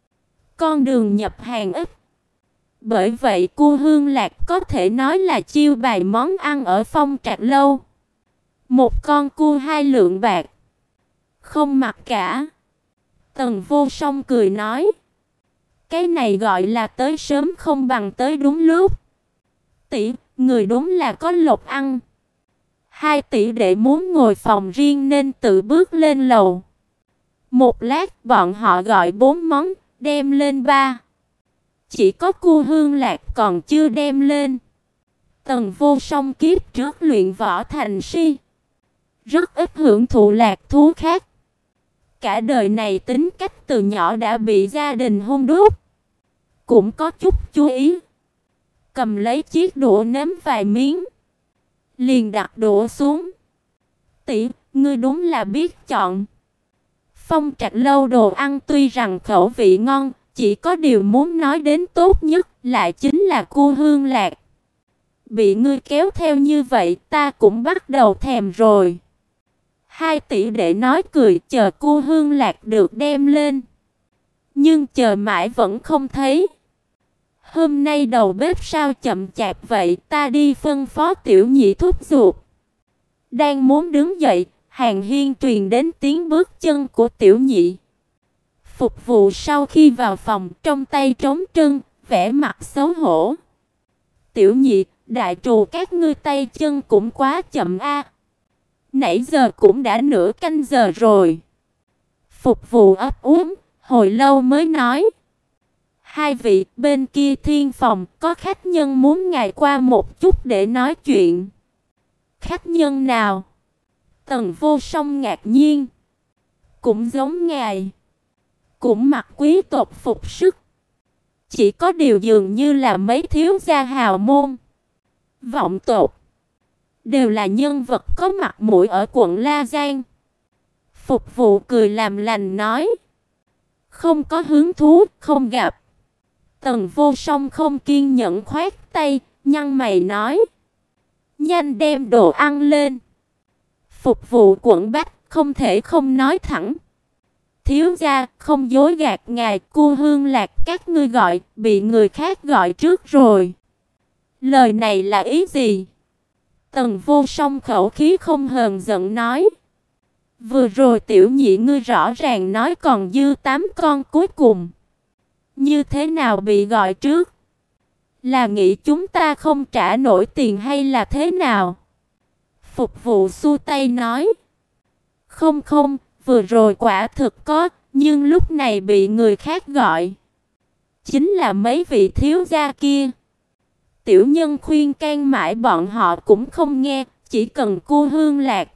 [SPEAKER 1] con đường nhập hàng ít. Bởi vậy cua hương lạc có thể nói là chiêu bài món ăn ở Phong Trạch lâu. Một con cua 2 lượng bạc, không mặc cả." Tần Vô Song cười nói: "Cái này gọi là tới sớm không bằng tới đúng lúc. Tỷ, người đúng là có lộc ăn." Hai tỷ đệ muốn ngồi phòng riêng nên tự bước lên lầu. Một lát bọn họ gọi 4 món, đem lên 3. Chỉ có cua hương lạc còn chưa đem lên. Tần Vô Song kiếp trước luyện võ thành si, rất ít hưởng thụ lạc thú khác. Cả đời này tính cách từ nhỏ đã bị gia đình hung đúc, cũng có chút chú ý. Cầm lấy chiếc đũa nếm vài miếng, liền đặt đũa xuống. "Tỷ, Ngươi đúng là biết chọn. Phong Trạch lâu đồ ăn tuy rằng khẩu vị ngon, chỉ có điều muốn nói đến tốt nhất lại chính là cua hương lạc. Bị ngươi kéo theo như vậy, ta cũng bắt đầu thèm rồi. Hai tỷ đệ nói cười chờ cua hương lạc được đem lên. Nhưng chờ mãi vẫn không thấy. Hôm nay đầu bếp sao chậm chạp vậy, ta đi phân phó Tiểu Nhị thúc giục. Đang muốn đứng dậy, Hàn Hiên truyền đến tiếng bước chân của Tiểu Nhị. Phục vụ sau khi vào phòng, trong tay trống trơn, vẻ mặt xấu hổ. Tiểu Nhị, đại trù các ngươi tay chân cũng quá chậm a. Nãy giờ cũng đã nửa canh giờ rồi. Phục vụ ấp úng, hồi lâu mới nói. Hai vị, bên kia thiên phòng, có khách nhân muốn ngài qua một chút để nói chuyện. Khách nhân nào? Tần Vô Song ngạc nhiên. Cũng giống ngài. Cũng mặc quý tộc phục sức. Chỉ có điều dường như là mấy thiếu gia hào môn, vọng tộc, đều là nhân vật có mặt mũi ở quận La Giang. Phục vụ cười làm lành nói. Không có hứng thú, không gặp. Tần Vô Song không kiên nhẫn khoát tay, nhăn mày nói. Nhanh đem đồ ăn lên. Phục vụ quận Bách không thể không nói thẳng. Thiếu gia, không dối gạt ngài, cua hương lạc các ngươi gọi, bị người khác gọi trước rồi. Lời này là ý gì? Tần Vô Song khẩu khí không hờn giận nói. Vừa rồi Tiểu Nhị ngươi rõ ràng nói còn dư 8 con cuối cùng. Như thế nào bị gọi trước? Là nghĩ chúng ta không trả nổi tiền hay là thế nào? Phục vụ xua tay nói. Không không, vừa rồi quả thực có, nhưng lúc này bị người khác gọi. Chính là mấy vị thiếu gia kia. Tiểu nhân khuyên can mãi bọn họ cũng không nghe, chỉ cần cua hương lạc.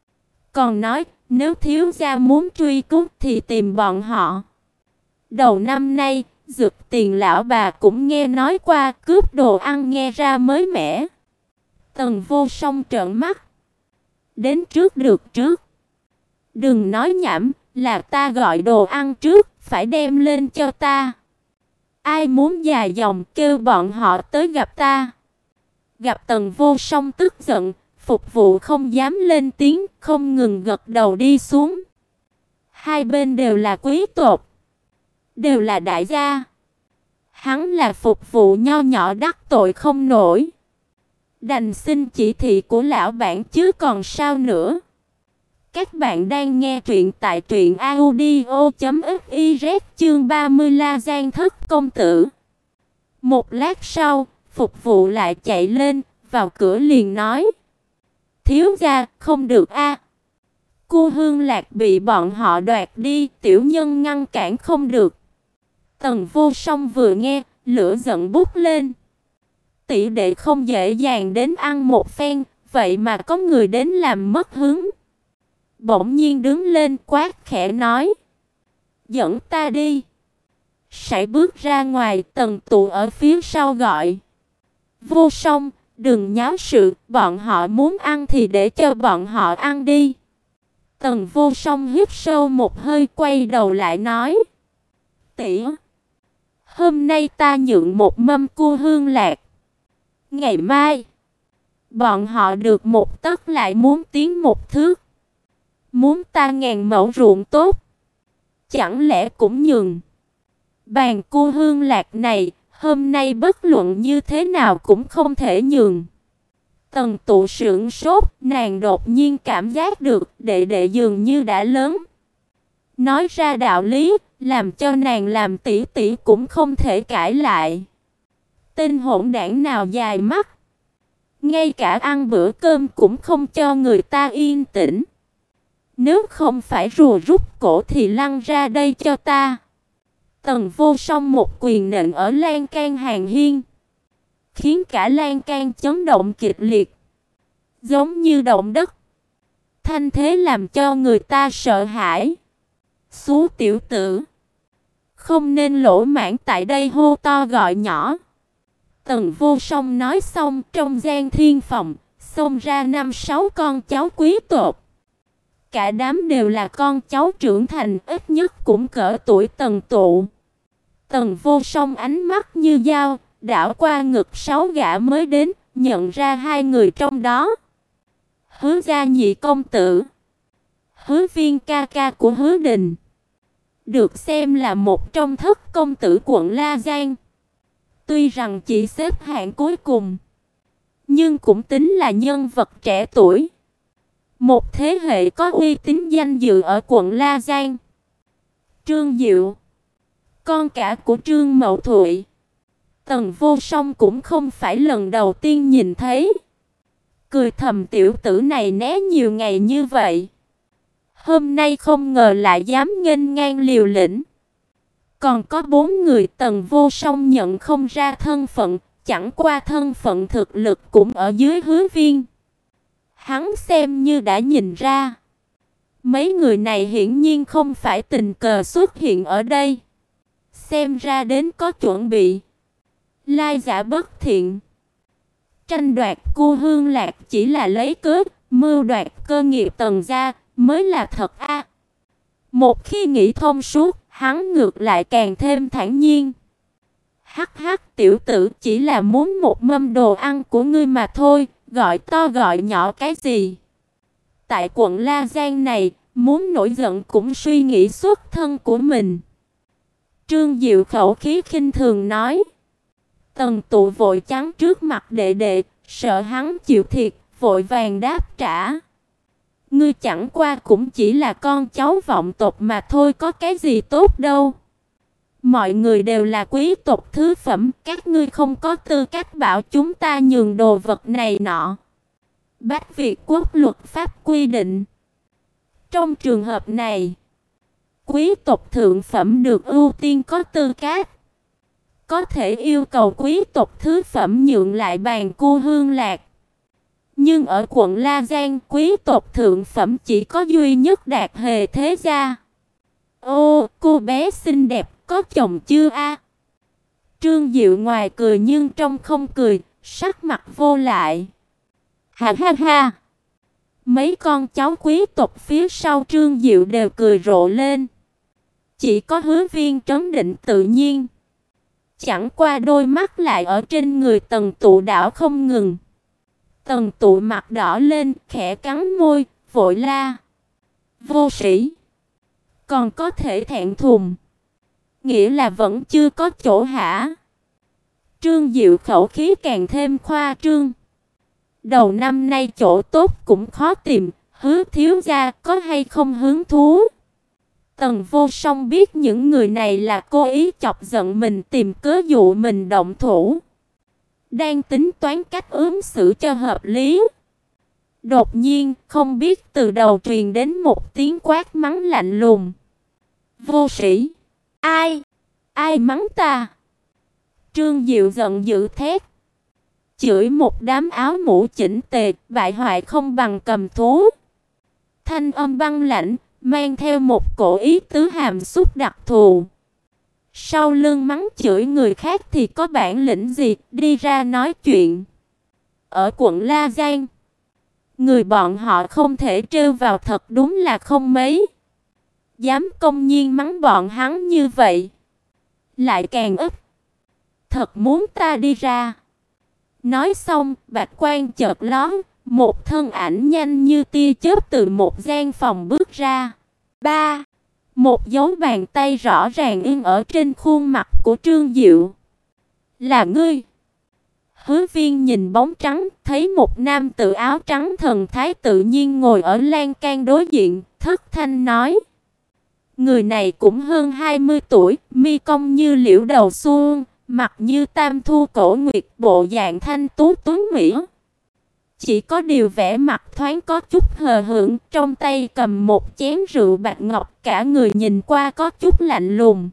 [SPEAKER 1] Còn nói, nếu thiếu gia muốn truy cứu thì tìm bọn họ. Đầu năm nay, Dực Tiền lão bà cũng nghe nói qua, cướp đồ ăn nghe ra mới mẻ. Tần Vô Song trợn mắt. Đến trước được trước. Đừng nói nhảm, là ta gọi đồ ăn trước, phải đem lên cho ta. Ai muốn dài dòng kêu bọn họ tới gặp ta. Gặp Tần Vô Song tức giận, phục vụ không dám lên tiếng, không ngừng gật đầu đi xuống. Hai bên đều là quý tộc, đều là đại gia. Hắn là phục vụ nho nhỏ đắc tội không nổi. Đành xin chỉ thị của lão bản chứ còn sao nữa. Các bạn đang nghe truyện tại truyện audio.fiz chương 30 La Giang Thất Công Tử. Một lát sau, phục vụ lại chạy lên, vào cửa liền nói. Thiếu gia, không được a. Cua hương lạc bị bọn họ đoạt đi, tiểu nhân ngăn cản không được. Tần Vô Song vừa nghe, lửa giận bút lên. Tỷ đệ không dễ dàng đến ăn một phen, vậy mà có người đến làm mất hứng. Bỗng nhiên đứng lên quát khẽ nói. Dẫn ta đi. Sải bước ra ngoài, Tần Tụ ở phía sau gọi. Vô Song, đừng nháo sự, bọn họ muốn ăn thì để cho bọn họ ăn đi. Tần Vô Song hít sâu một hơi quay đầu lại nói. Tỷ, hôm nay ta nhượng một mâm cua hương lạc. Ngày mai, bọn họ được một tấc lại muốn tiến một thước. Muốn ta ngàn mẫu ruộng tốt, chẳng lẽ cũng nhường. Bàn cua hương lạc này, hôm nay bất luận như thế nào cũng không thể nhường. Tần Tụ sững sốt, nàng đột nhiên cảm giác được đệ đệ dường như đã lớn. Nói ra đạo lý, làm cho nàng làm tỷ tỷ cũng không thể cãi lại. Tên hỗn đản nào dài mắt, ngay cả ăn bữa cơm cũng không cho người ta yên tĩnh. Nếu không phải rùa rút cổ thì lăn ra đây cho ta. Tần Vô Song một quyền nện ở lan can Hàn Hiên, khiến cả lan can chấn động kịch liệt, giống như động đất. Thanh thế làm cho người ta sợ hãi. Xú tiểu tử, không nên lỗ mãng tại đây hô to gọi nhỏ. Tần Vô Song nói xong, trong gian thiên phòng xông ra 5-6 con cháu quý tộc. Cả đám đều là con cháu trưởng thành, ít nhất cũng cỡ tuổi Tần Tụ. Tần Vô Song ánh mắt như dao, đảo qua ngực 6 gã mới đến, nhận ra 2 người trong đó. Hứa gia nhị công tử, Hứa Viên ca ca của Hứa Đình, được xem là một trong thất công tử quận La Giang. Tuy rằng chỉ xếp hạng cuối cùng, nhưng cũng tính là nhân vật trẻ tuổi, một thế hệ có uy tín danh dự ở quận La Giang. Trương Diệu, con cả của Trương Mậu Thụy, Tần Vô Song cũng không phải lần đầu tiên nhìn thấy. Cười thầm tiểu tử này né nhiều ngày như vậy, hôm nay không ngờ lại dám nghênh ngang liều lĩnh. Còn có 4 người Tần Vô Song nhận không ra thân phận, chẳng qua thân phận thực lực cũng ở dưới Hứa Viên. Hắn xem như đã nhìn ra, mấy người này hiển nhiên không phải tình cờ xuất hiện ở đây. Xem ra đến có chuẩn bị. Lai giả bất thiện. Tranh đoạt Cu Hương Lạc chỉ là lấy cớ, mưu đoạt cơ nghiệp Tần gia mới là thật a. Một khi nghĩ thông suốt, hắn ngược lại càng thêm thản nhiên. Hắc hắc, tiểu tử, chỉ là muốn một mâm đồ ăn của ngươi mà thôi, gọi to gọi nhỏ cái gì? Tại quận La Giang này, muốn nổi giận cũng suy nghĩ xuất thân của mình. Trương Diệu khẩu khí khinh thường nói. Tần Tụ vội chắn trước mặt đệ đệ, sợ hắn chịu thiệt, vội vàng đáp trả. Ngươi chẳng qua cũng chỉ là con cháu vọng tộc mà thôi, có cái gì tốt đâu. Mọi người đều là quý tộc thứ phẩm, các ngươi không có tư cách bảo chúng ta nhường đồ vật này nọ. Bách Việt quốc luật pháp quy định, trong trường hợp này, quý tộc thượng phẩm được ưu tiên có tư cách, có thể yêu cầu quý tộc thứ phẩm nhượng lại bàn Cu Hương Lạc. Nhưng ở quận La Giang, quý tộc thượng phẩm chỉ có duy nhất Đạt Hề thế gia. Ô, cô bé xinh đẹp, có chồng chưa a? Trương Diệu ngoài cười nhưng trong không cười, sắc mặt vô lại. Ha ha ha. Mấy con cháu quý tộc phía sau Trương Diệu đều cười rộ lên. Chỉ có Hứa Viên trấn định tự nhiên. Chẳng qua đôi mắt lại ở trên người Tần Tụ đảo không ngừng. Tần Tụ mặt đỏ lên, khẽ cắn môi, vội la. Vô sĩ. Còn có thể thẹn thùng. Nghĩa là vẫn chưa có chỗ hả? Trương Diệu khẩu khí càng thêm khoa trương. Đầu năm nay chỗ tốt cũng khó tìm, Hứa thiếu gia có hay không hứng thú? Tần Vô Song biết những người này là cố ý chọc giận mình, tìm cớ dụ mình động thủ, đang tính toán cách ứng xử cho hợp lý. Đột nhiên, không biết từ đầu truyền đến một tiếng quát mắng lạnh lùng. Vô sĩ! Ai? Ai mắng ta? Trương Diệu giận dữ thét. Chửi một đám áo mũ chỉnh tề, bại hoại không bằng cầm thú. Thanh âm băng lãnh, mang theo một cổ ý tứ hàm xúc đặc thù. Sau lưng mắng chửi người khác thì có bản lĩnh gì, đi ra nói chuyện. Ở quận La Giang, người bọn họ không thể trêu vào thật đúng là không mấy. Dám công nhiên mắng bọn hắn như vậy, lại càng ít. Thật muốn ta đi ra. Nói xong, bạch quang chợt lóe, một thân ảnh nhanh như tia chớp từ một gian phòng bước ra. Ba, một dấu bàn tay rõ ràng in ở trên khuôn mặt của Trương Diệu. Là ngươi? Hứa Viên nhìn bóng trắng, thấy một nam tử áo trắng thần thái tự nhiên ngồi ở lan can đối diện, thất thanh nói. Người này cũng hơn 20 tuổi, mi cong như liễu đầu xuân, mặt như tam thu cổ nguyệt, bộ dạng thanh tú tuấn mỹ. Chỉ có điều vẻ mặt thoáng có chút hờ hững, trong tay cầm một chén rượu bạch ngọc, cả người nhìn qua có chút lạnh lùng.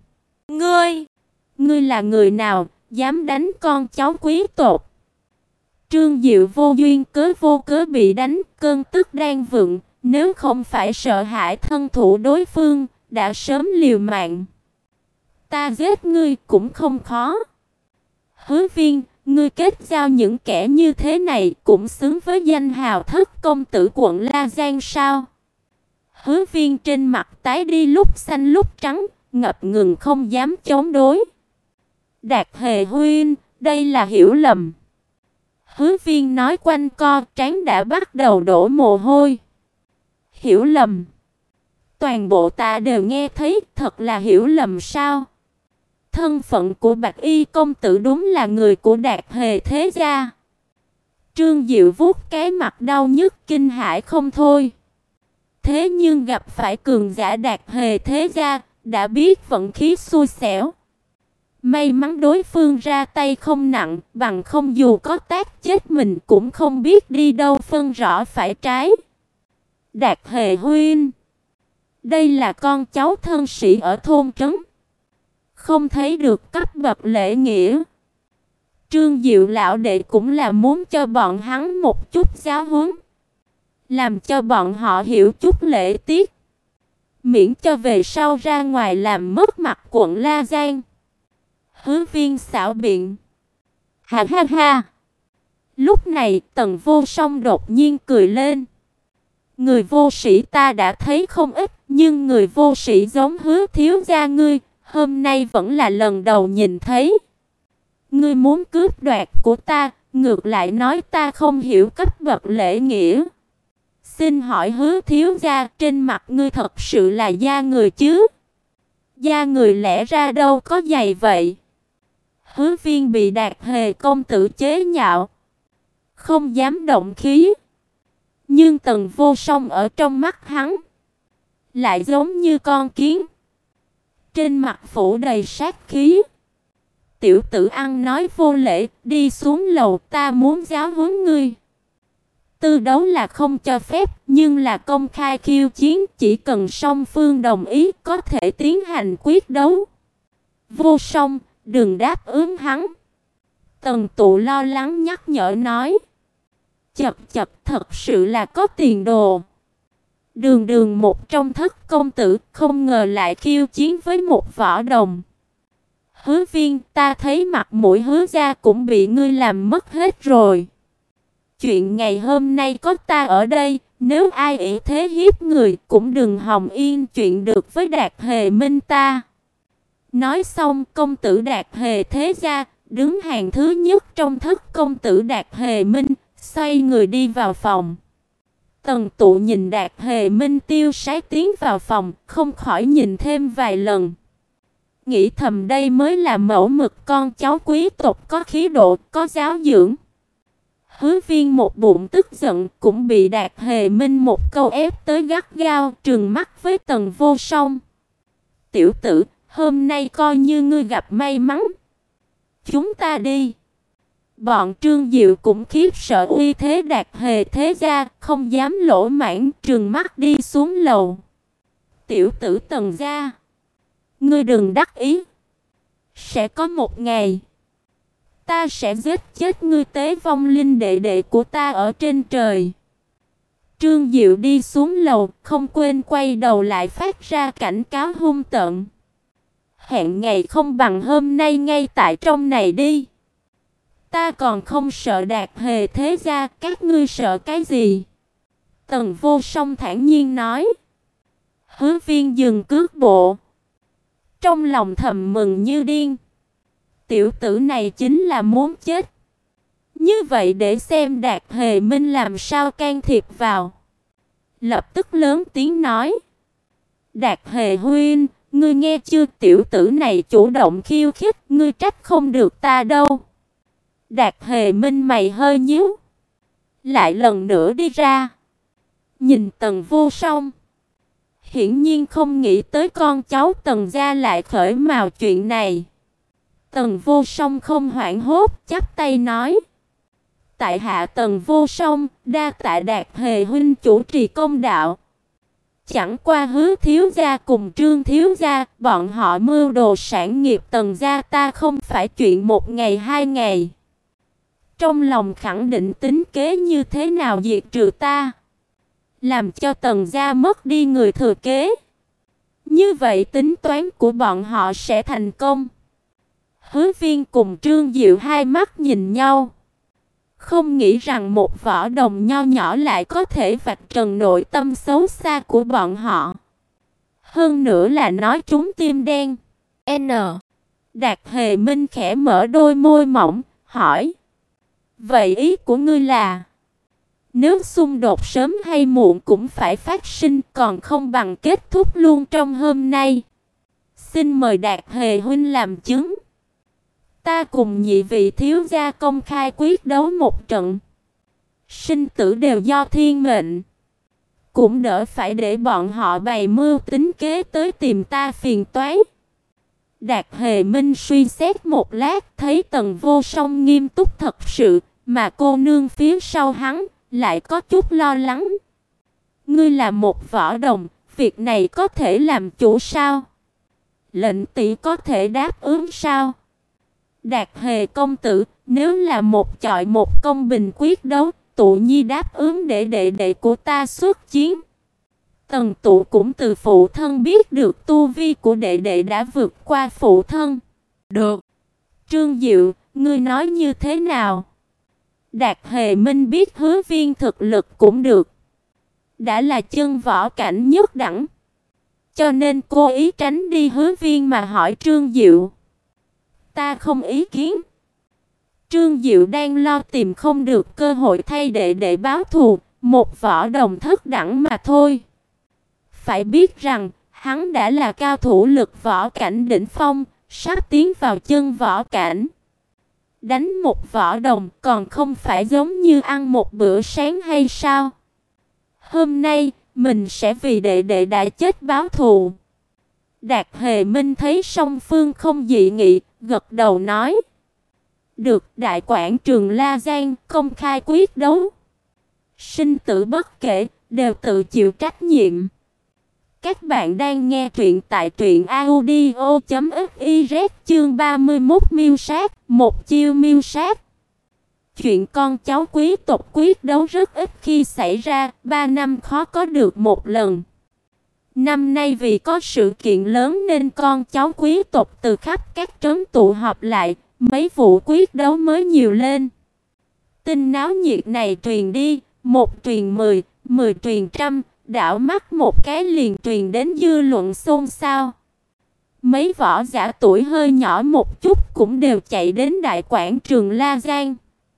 [SPEAKER 1] Ngươi là người nào, dám đánh con cháu quý tộc? Trương Diệu vô duyên vô cớ bị đánh, cơn tức đang vượng, nếu không phải sợ hãi thân thủ đối phương, đã sớm liều mạng. Ta giết ngươi cũng không khó. Hứa Viên, ngươi kết giao những kẻ như thế này cũng xứng với danh hào thất công tử quận La Giang sao? Hứa Viên trên mặt tái đi lúc xanh lúc trắng, ngập ngừng không dám chống đối. Đạt Hề huynh, đây là hiểu lầm. Hứa Viên nói quanh co, trán đã bắt đầu đổ mồ hôi. Hiểu lầm? Toàn bộ ta đều nghe thấy, thật là hiểu lầm sao? Thân phận của Bạch Y công tử đúng là người của Đạt Hề thế gia. Trương Diệu vuốt cái mặt đau nhức kinh hãi không thôi. Thế nhưng gặp phải cường giả Đạt Hề thế gia, đã biết vận khí xui xẻo. May mắn đối phương ra tay không nặng, bằng không dù có tác chết mình cũng không biết đi đâu phân rõ phải trái. Đạt Hề huynh, đây là con cháu thân sĩ ở thôn trấn, không thấy được cấp bậc lễ nghĩa. Trương Diệu lão đệ cũng là muốn cho bọn hắn một chút giáo huấn, làm cho bọn họ hiểu chút lễ tiết, miễn cho về sau ra ngoài làm mất mặt quận La Giang. Hứa Viên xảo biện. Ha ha ha. Lúc này Tần Vô Song đột nhiên cười lên. Người vô sĩ ta đã thấy không ít, nhưng người vô sĩ giống Hứa thiếu gia ngươi, hôm nay vẫn là lần đầu nhìn thấy. Ngươi muốn cướp đoạt của ta, ngược lại nói ta không hiểu cấp bậc lễ nghĩa. Xin hỏi Hứa thiếu gia, trên mặt ngươi thật sự là da người chứ? Da người lẽ ra đâu có dày vậy? Hứa Viên bị Đạt Hề công tử chế nhạo, không dám động khí. Nhưng Tần Vô Song ở trong mắt hắn lại giống như con kiến, trên mặt phủ đầy sát khí. Tiểu tử ăn nói vô lễ, đi xuống lầu, ta muốn giáo huấn ngươi. Tư đấu là không cho phép, nhưng là công khai khiêu chiến, chỉ cần song phương đồng ý có thể tiến hành quyết đấu. Vô Song, đừng đáp ứng hắn. Tần Tụ lo lắng nhắc nhở nói. Chập chập, thật sự là có tiền đồ. Đường Đường một trong thất công tử, không ngờ lại khiêu chiến với một võ đồng. Hứa Viên, ta thấy mặt mũi Hứa gia cũng bị ngươi làm mất hết rồi. Chuyện ngày hôm nay có ta ở đây, nếu ai ỷ thế hiếp người cũng đừng hòng yên chuyện được với Đạt Hề minh ta. Nói xong, công tử Đạt Hề thế gia đứng hàng thứ nhất trong thất công tử Đạt Hề minh, xoay người đi vào phòng. Tần Tụ nhìn Đạt Hề minh tiêu sái tiến vào phòng, không khỏi nhìn thêm vài lần. Nghĩ thầm đây mới là mẫu mực con cháu quý tộc có khí độ, có giáo dưỡng. Hứa Viên một bụng tức giận, cũng bị Đạt Hề minh một câu ép tới gắt gao, trừng mắt với Tần Vô Song. Tiểu tử, hôm nay coi như ngươi gặp may mắn. Chúng ta đi. Bọn Trương Diệu cũng khiếp sợ uy thế Đạt Hề thế gia, không dám lỗ mãng, trừng mắt đi xuống lầu. Tiểu tử Tần gia, ngươi đừng đắc ý. Sẽ có một ngày, ta sẽ giết chết ngươi tế vong linh đệ đệ của ta ở trên trời. Trương Diệu đi xuống lầu, không quên quay đầu lại phát ra cảnh cáo hung tợn. Hẹn ngày không bằng hôm nay ngay tại trong này đi. Ta còn không sợ Đạt Hề thế gia, các ngươi sợ cái gì? Tần Vô Song thản nhiên nói. Hứa Viên dừng cước bộ, trong lòng thầm mừng như điên. Tiểu tử này chính là muốn chết. Như vậy để xem Đạt Hề minh làm sao can thiệp vào. Lập tức lớn tiếng nói. Đạt Hề huynh, ngươi nghe chưa, tiểu tử này chủ động khiêu khích, ngươi trách không được ta đâu. Đạt Hề minh mày hơi nhíu, lại lần nữa đi ra. Nhìn Tần Vô Song, hiển nhiên không nghĩ tới con cháu Tần gia lại khởi mào chuyện này. Tần Vô Song không hoảng hốt, chắp tay nói. Tại hạ Tần Vô Song, đa tạ Đạt Hề huynh chủ trì công đạo. Chẳng qua Hứa thiếu gia cùng Trương thiếu gia, bọn họ mưu đồ sản nghiệp Tần gia ta không phải chuyện một ngày hai ngày. Trong lòng khẳng định tính kế như thế nào diệt trừ ta, làm cho Tần gia mất đi người thừa kế. Như vậy tính toán của bọn họ sẽ thành công. Hứa Viên cùng Trương Diệu hai mắt nhìn nhau, Không nghĩ rằng một võ đồng nho nhỏ lại có thể vạch trần nội tâm xấu xa của bọn họ. Hơn nữa là nói trúng tim đen. N. Đạt Hề Minh khẽ mở đôi môi mỏng, hỏi. Vậy ý của ngươi là, nếu xung đột sớm hay muộn cũng phải phát sinh, còn không bằng kết thúc luôn trong hôm nay. Xin mời Đạt Hề huynh làm chứng. Ta cùng nhị vị thiếu gia công khai quyết đấu một trận. Sinh tử đều do thiên mệnh. Cũng đỡ phải để bọn họ bày mưu tính kế tới tìm ta phiền toái. Đạt Hề Minh suy xét một lát, thấy Tần Vô Song nghiêm túc thật sự, mà cô nương phía sau hắn lại có chút lo lắng. Ngươi là một võ đồng, việc này có thể làm chủ sao? Lệnh tỷ có thể đáp ứng sao? Đạt Hề công tử, nếu là một chọi một công bình quyết đấu, Tụ Nhi đáp ứng để đệ đệ của ta xuất chiến. Tần Tụ cũng từ phụ thân biết được tu vi của đệ đệ đã vượt qua phụ thân. Được. Trương Diệu, ngươi nói như thế nào? Đạt Hề Minh biết Hứa Viên thực lực cũng được, đã là chân võ cảnh nhất đẳng, cho nên cố ý tránh đi Hứa Viên mà hỏi Trương Diệu. Ta không ý kiến. Trương Diệu đang lo tìm không được cơ hội thay đệ đệ báo thù, một võ đồng thất đẳng mà thôi. Phải biết rằng, hắn đã là cao thủ lực võ cảnh đỉnh phong, sắp tiến vào chân võ cảnh. Đánh một võ đồng còn không phải giống như ăn một bữa sáng hay sao? Hôm nay, mình sẽ vì đệ đệ đã chết báo thù. Đạt Hề Minh thấy song phương không dị nghị, gật đầu nói. Được, đại quảng trường La Giang công khai quyết đấu. Sinh tử bất kể, đều tự chịu trách nhiệm. Các bạn đang nghe truyện tại truyện audio.fiz chương 31 miêu sát, một chiêu miêu sát. Chuyện con cháu quý tộc quyết đấu rất ít khi xảy ra, 3 năm khó có được một lần. Năm nay vì có sự kiện lớn nên con cháu quý tộc từ khắp các trấn tụ họp lại, mấy vụ quyết đấu mới nhiều lên. Tin náo nhiệt này truyền đi, một truyền 10, 10 truyền trăm, đảo mắt một cái liền truyền đến dư luận xôn xao. Mấy võ giả tuổi hơi nhỏ một chút cũng đều chạy đến đại quảng trường La Giang.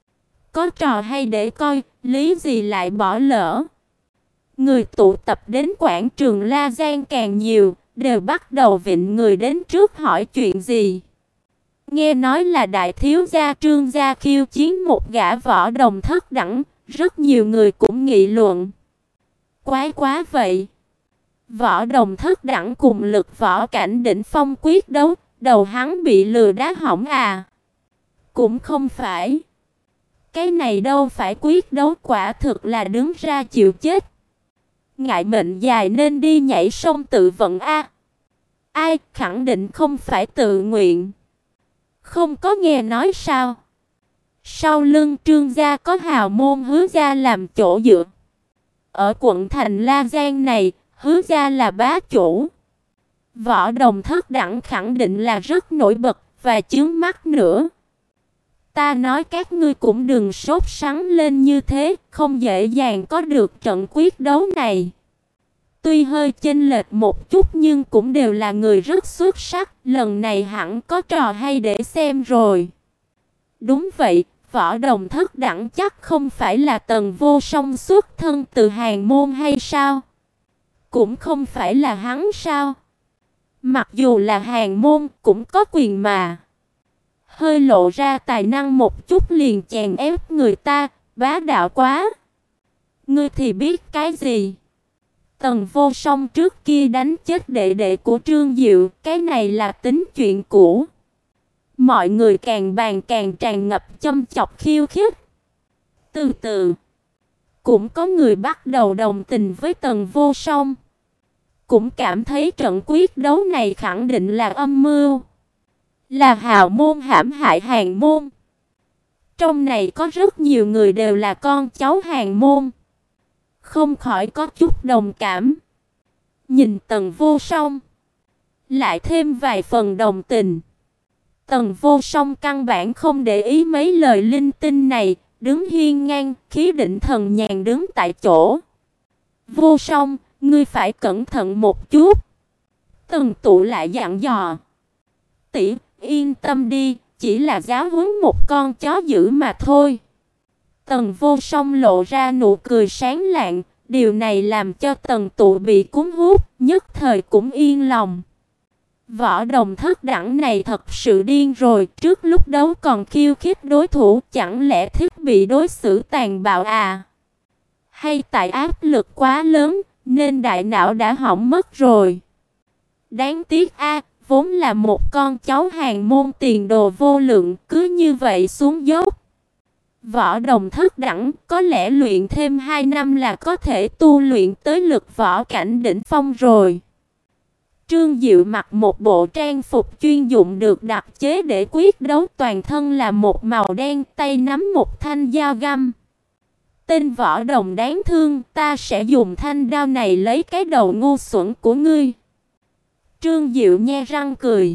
[SPEAKER 1] Có trò hay để coi, lý gì lại bỏ lỡ. Người tụ tập đến quảng trường La Giang càng nhiều, đều bắt đầu vịn người đến trước hỏi chuyện gì. Nghe nói là đại thiếu gia Trương gia khiêu chiến một gã võ đồng thất đẳng, rất nhiều người cũng nghị luận. Quái quá vậy. Võ đồng thất đẳng cùng lực võ cảnh đỉnh phong quyết đấu, đầu hắn bị lừa đá hỏng à? Cũng không phải. Cái này đâu phải quyết đấu, quả thực là đứng ra chịu chết. Ngại mệnh dài nên đi nhảy sông tự vận a. Ai, khẳng định không phải tự nguyện. Không có nghe nói sao? Sau lưng Trương gia có hào môn Hứa gia làm chỗ dựa. Ở quận thành La Giang này, Hứa gia là bá chủ. Võ đồng thất đẳng khẳng định là rất nổi bật và chướng mắt nữa. Ta nói các ngươi cũng đừng sốt sắng lên như thế, không dễ dàng có được trận quyết đấu này. Tuy hơi chênh lệch một chút nhưng cũng đều là người rất xuất sắc, lần này hẳn có trò hay để xem rồi. Đúng vậy, võ đồng thất đẳng chắc không phải là Tần Vô Song xuất thân từ Hàn môn hay sao? Cũng không phải là hắn sao? Mặc dù là Hàn môn cũng có quyền mà. Hơi lộ ra tài năng một chút liền chèn ép người ta, bá đạo quá. Ngươi thì biết cái gì? Tần Vô Song trước kia đánh chết đệ đệ của Trương Diệu, cái này là tính chuyện cũ. Mọi người càng bàn càng tràn ngập châm chọc khiêu khích. Từ từ, cũng có người bắt đầu đồng tình với Tần Vô Song. Cũng cảm thấy trận quyết đấu này khẳng định là âm mưu. Là hào môn hãm hại Hàn môn. Trong này có rất nhiều người đều là con cháu Hàn môn. Không khỏi có chút đồng cảm. Nhìn Tần Vô Song, lại thêm vài phần đồng tình. Tần Vô Song căn bản không để ý mấy lời linh tinh này, đứng hiên ngang, khí định thần nhàn đứng tại chỗ. Vô Song, ngươi phải cẩn thận một chút. Tần Tụ lại dặn dò. Tỷ, yên tâm đi, chỉ là giáo huấn một con chó dữ mà thôi. Tần Vô Song lộ ra nụ cười sáng lạng, điều này làm cho Tần Tụ bị cuốn hút, nhất thời cũng yên lòng. Võ Đồng thất đẳng này thật sự điên rồi, trước lúc đấu còn khiêu khích đối thủ, chẳng lẽ thiết bị đối xử tàn bạo à? Hay tại áp lực quá lớn, nên đại não đã hỏng mất rồi. Đáng tiếc a, vốn là một con cháu hàng môn tiền đồ vô lượng, cứ như vậy xuống dốc. Võ Đồng thất đẳng, có lẽ luyện thêm 2 năm là có thể tu luyện tới lực võ cảnh đỉnh phong rồi. Trương Diệu mặc một bộ trang phục chuyên dụng được đặc chế để quyết đấu, toàn thân là một màu đen, tay nắm một thanh dao găm. Tên Võ Đồng đáng thương, ta sẽ dùng thanh đao này lấy cái đầu ngu xuẩn của ngươi. Trương Diệu nhe răng cười.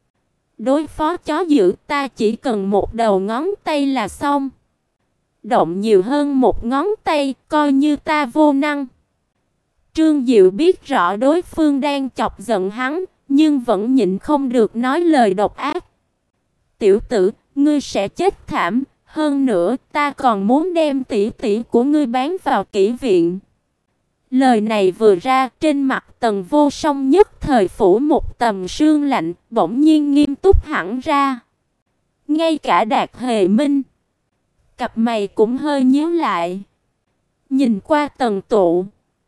[SPEAKER 1] Đối phó chó dữ ta chỉ cần một đầu ngón tay là xong. Động nhiều hơn một ngón tay, coi như ta vô năng. Trương Diệu biết rõ đối phương đang chọc giận hắn, nhưng vẫn nhịn không được nói lời độc ác. Tiểu tử, ngươi sẽ chết thảm, hơn nữa ta còn muốn đem tỷ tỷ của ngươi bán vào kỹ viện. Lời này vừa ra, trên mặt Tần Vô Song nhất thời phủ một tầng sương lạnh, bỗng nhiên nghiêm túc hẳn ra. Ngay cả Đạt Hề Minh, cặp mày cũng hơi nhíu lại. Nhìn qua Tần Tụ,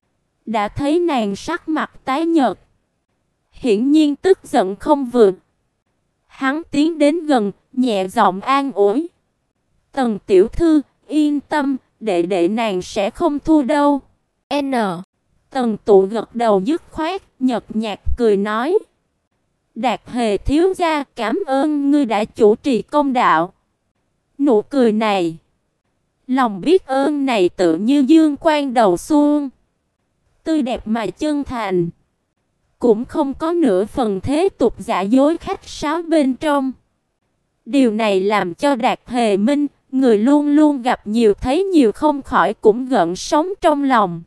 [SPEAKER 1] đã thấy nàng sắc mặt tái nhợt, hiển nhiên tức giận không vượt. Hắn tiến đến gần, nhẹ giọng an ủi. Tần tiểu thư, yên tâm, đệ đệ nàng sẽ không thua đâu. N. Tần Tụ gật đầu dứt khoát, nhợt nhạt cười nói. Đạt Hề thiếu gia, cảm ơn ngươi đã chủ trì công đạo. Nụ cười này, lòng biết ơn này tự như dương quang đầu xuông, tươi đẹp mà chân thành, cũng không có nửa phần thế tục giả dối khách sáo bên trong. Điều này làm cho Đạt Hề Minh, người luôn luôn gặp nhiều thấy nhiều, không khỏi cũng gợn sóng trong lòng.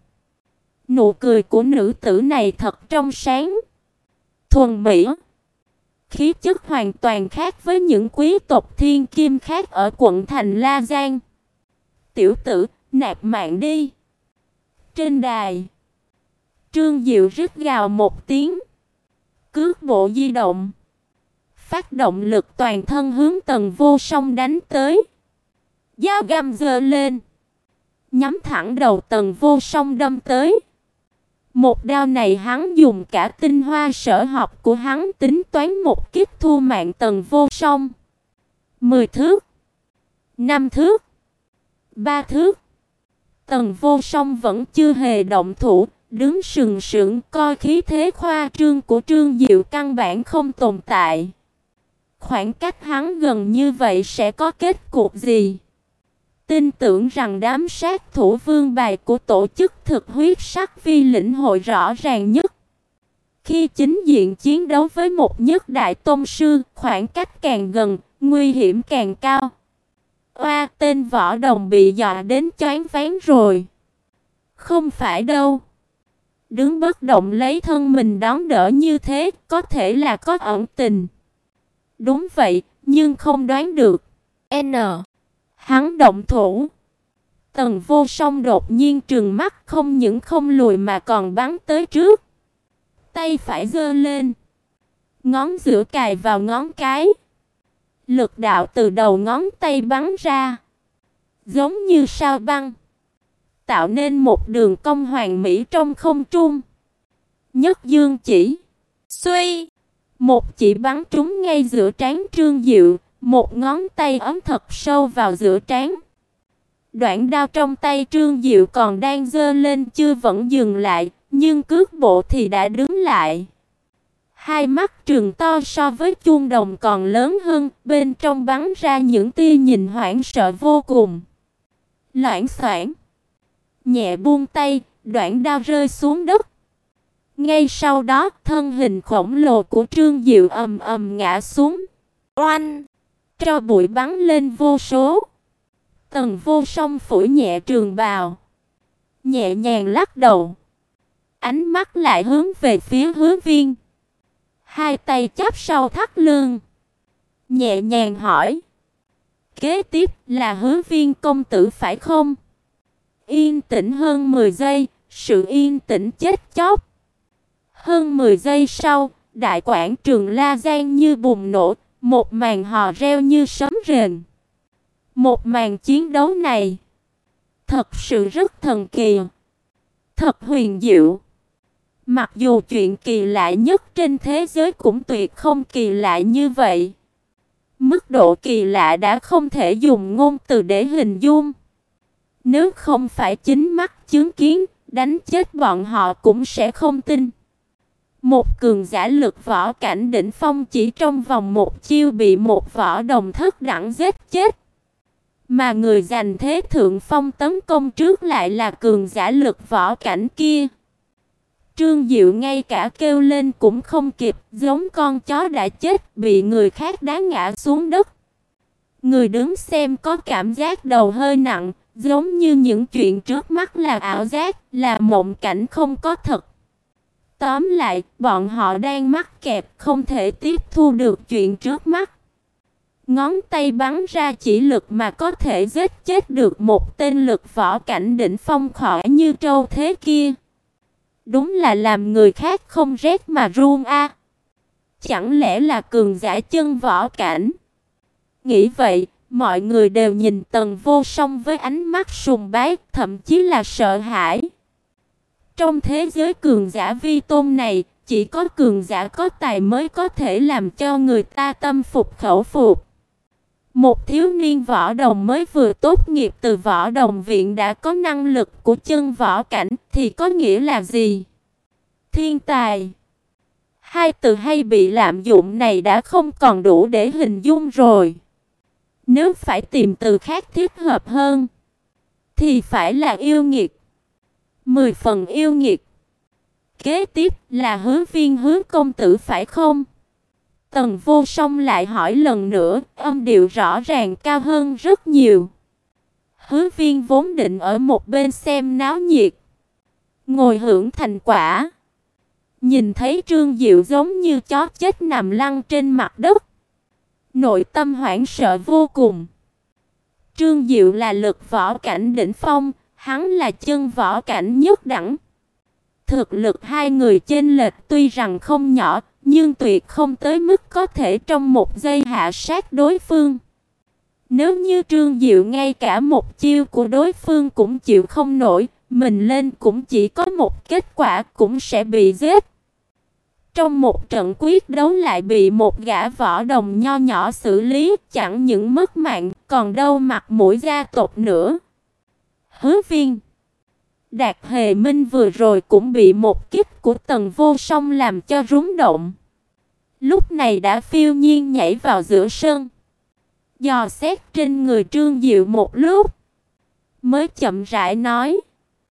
[SPEAKER 1] Nụ cười của nữ tử này thật trong sáng, thuần mỹ, khí chất hoàn toàn khác với những quý tộc thiên kim khác ở quận thành La Giang. Tiểu tử, nạp mạng đi. Trên đài, Trương Diệu rít gào một tiếng, cước bộ di động, phát động lực toàn thân hướng Tần Vô Song đánh tới. Dao găm giơ lên, nhắm thẳng đầu Tần Vô Song đâm tới. Một đao này hắn dùng cả tinh hoa sở học của hắn tính toán một kiếp thu mạng Tần Vô Song. 10 thước, 5 thước, 3 thước. Tần Vô Song vẫn chưa hề động thủ, đứng sừng sững coi khí thế khoa trương của Trương Diệu căn bản không tồn tại. Khoảng cách hắn gần như vậy sẽ có kết cục gì? Tin tưởng rằng đám sát thủ vương bài của tổ chức thực huyết sắc vi lĩnh hội rõ ràng nhất. Khi chính diện chiến đấu với một nhất đại tôn sư, khoảng cách càng gần, nguy hiểm càng cao. Oa, tên Võ Đồng bị dọa đến choáng váng rồi. Không phải đâu. Đứng bất động lấy thân mình đón đỡ như thế, có thể là có ẩn tình. Đúng vậy, nhưng không đoán được. N. Hắn động thủ. Tần Vô Song đột nhiên trừng mắt, không những không lùi mà còn bắn tới trước. Tay phải giơ lên, ngón giữa cài vào ngón cái. Lực đạo từ đầu ngón tay bắn ra, giống như sao băng, tạo nên một đường cong hoàn mỹ trong không trung. Nhất dương chỉ, xuy, một chỉ bắn trúng ngay giữa trán Trương Diệu, một ngón tay ấn thật sâu vào giữa trán. Đoạn đao trong tay Trương Diệu còn đang giơ lên chưa vẫn dừng lại, nhưng cước bộ thì đã đứng lại. Hai mắt trừng to so với chuông đồng còn lớn hơn, bên trong bắn ra những tia nhìn hoảng sợ vô cùng. Loảng xoảng, nhẹ buông tay, đoạn đao rơi xuống đất. Ngay sau đó, thân hình khổng lồ của Trương Diệu ầm ầm ngã xuống. Oanh! Tro bụi bắn lên vô số. Tần Vô Song phủi nhẹ trường bào, nhẹ nhàng lắc đầu, ánh mắt lại hướng về phía Hứa Viên, hai tay chắp sau thắt lưng, nhẹ nhàng hỏi: "Kế tiếp là Hứa Viên công tử phải không?" Yên tĩnh hơn 10 giây, sự yên tĩnh chết chóc. Hơn 10 giây sau, đại quảng trường La Giang như bùng nổ, một màn hò reo như sấm rền. Một màn chiến đấu này thật sự rất thần kỳ, thật huyền diệu. Mặc dù chuyện kỳ lạ nhất trên thế giới cũng tuyệt không kỳ lạ như vậy. Mức độ kỳ lạ đã không thể dùng ngôn từ để hình dung. Nếu không phải chính mắt chứng kiến, đánh chết bọn họ cũng sẽ không tin. Một cường giả lực võ cảnh đỉnh phong chỉ trong vòng một chiêu bị một võ đồng thất đẳng giết chết. Mà người giành thế thượng phong tấn công trước lại là cường giả lực võ cảnh kia. Trương Diệu ngay cả kêu lên cũng không kịp, giống con chó đã chết bị người khác đá ngã xuống đất. Người đứng xem có cảm giác đầu hơi nặng, giống như những chuyện trước mắt là ảo giác, là mộng cảnh không có thật. Tóm lại, bọn họ đang mắc kẹt, không thể tiếp thu được chuyện trước mắt. Ngón tay bắn ra chỉ lực mà có thể giết chết được một tên lực võ cảnh đỉnh phong khỏi như trâu thế kia. Đúng là làm người khác không rét mà run a. Chẳng lẽ là cường giả chân võ cảnh? Nghĩ vậy, mọi người đều nhìn Tần Vô Song với ánh mắt sùng bái, thậm chí là sợ hãi. Trong thế giới cường giả vi tôn này, chỉ có cường giả có tài mới có thể làm cho người ta tâm phục khẩu phục. Một thiếu niên võ đồng mới vừa tốt nghiệp từ võ đồng viện đã có năng lực của chân võ cảnh thì có nghĩa là gì? Thiên tài. Hai từ hay bị lạm dụng này đã không còn đủ để hình dung rồi. Nếu phải tìm từ khác thích hợp hơn thì phải là yêu nghiệt. 10 phần yêu nghiệt. Kế tiếp là Hứa Viên Hứa công tử phải không? Tần Vô Song lại hỏi lần nữa, âm điệu rõ ràng cao hơn rất nhiều. Hứa Viên vốn định ở một bên xem náo nhiệt, ngồi hưởng thành quả. Nhìn thấy Trương Diệu giống như chó chết nằm lăn trên mặt đất, nội tâm hoảng sợ vô cùng. Trương Diệu là lực võ cảnh đỉnh phong, hắn là chân võ cảnh nhất đẳng. Thực lực hai người chênh lệch tuy rằng không nhỏ, nhưng tuyệt không tới mức có thể trong một giây hạ sát đối phương. Nếu như Trương Diệu ngay cả một chiêu của đối phương cũng chịu không nổi, mình lên cũng chỉ có một kết quả, cũng sẽ bị giết. Trong một trận quyết đấu lại bị một gã võ đồng nho nhỏ xử lý, chẳng những mất mạng, còn đâu mặt mũi gia tộc nữa. Hứa Viên, Đạt Hề Minh vừa rồi cũng bị một kích của Tần Vô Song làm cho rúng động. Lúc này đã phiêu nhiên nhảy vào giữa sân, dò xét trên người Trương Diệu một lúc, mới chậm rãi nói: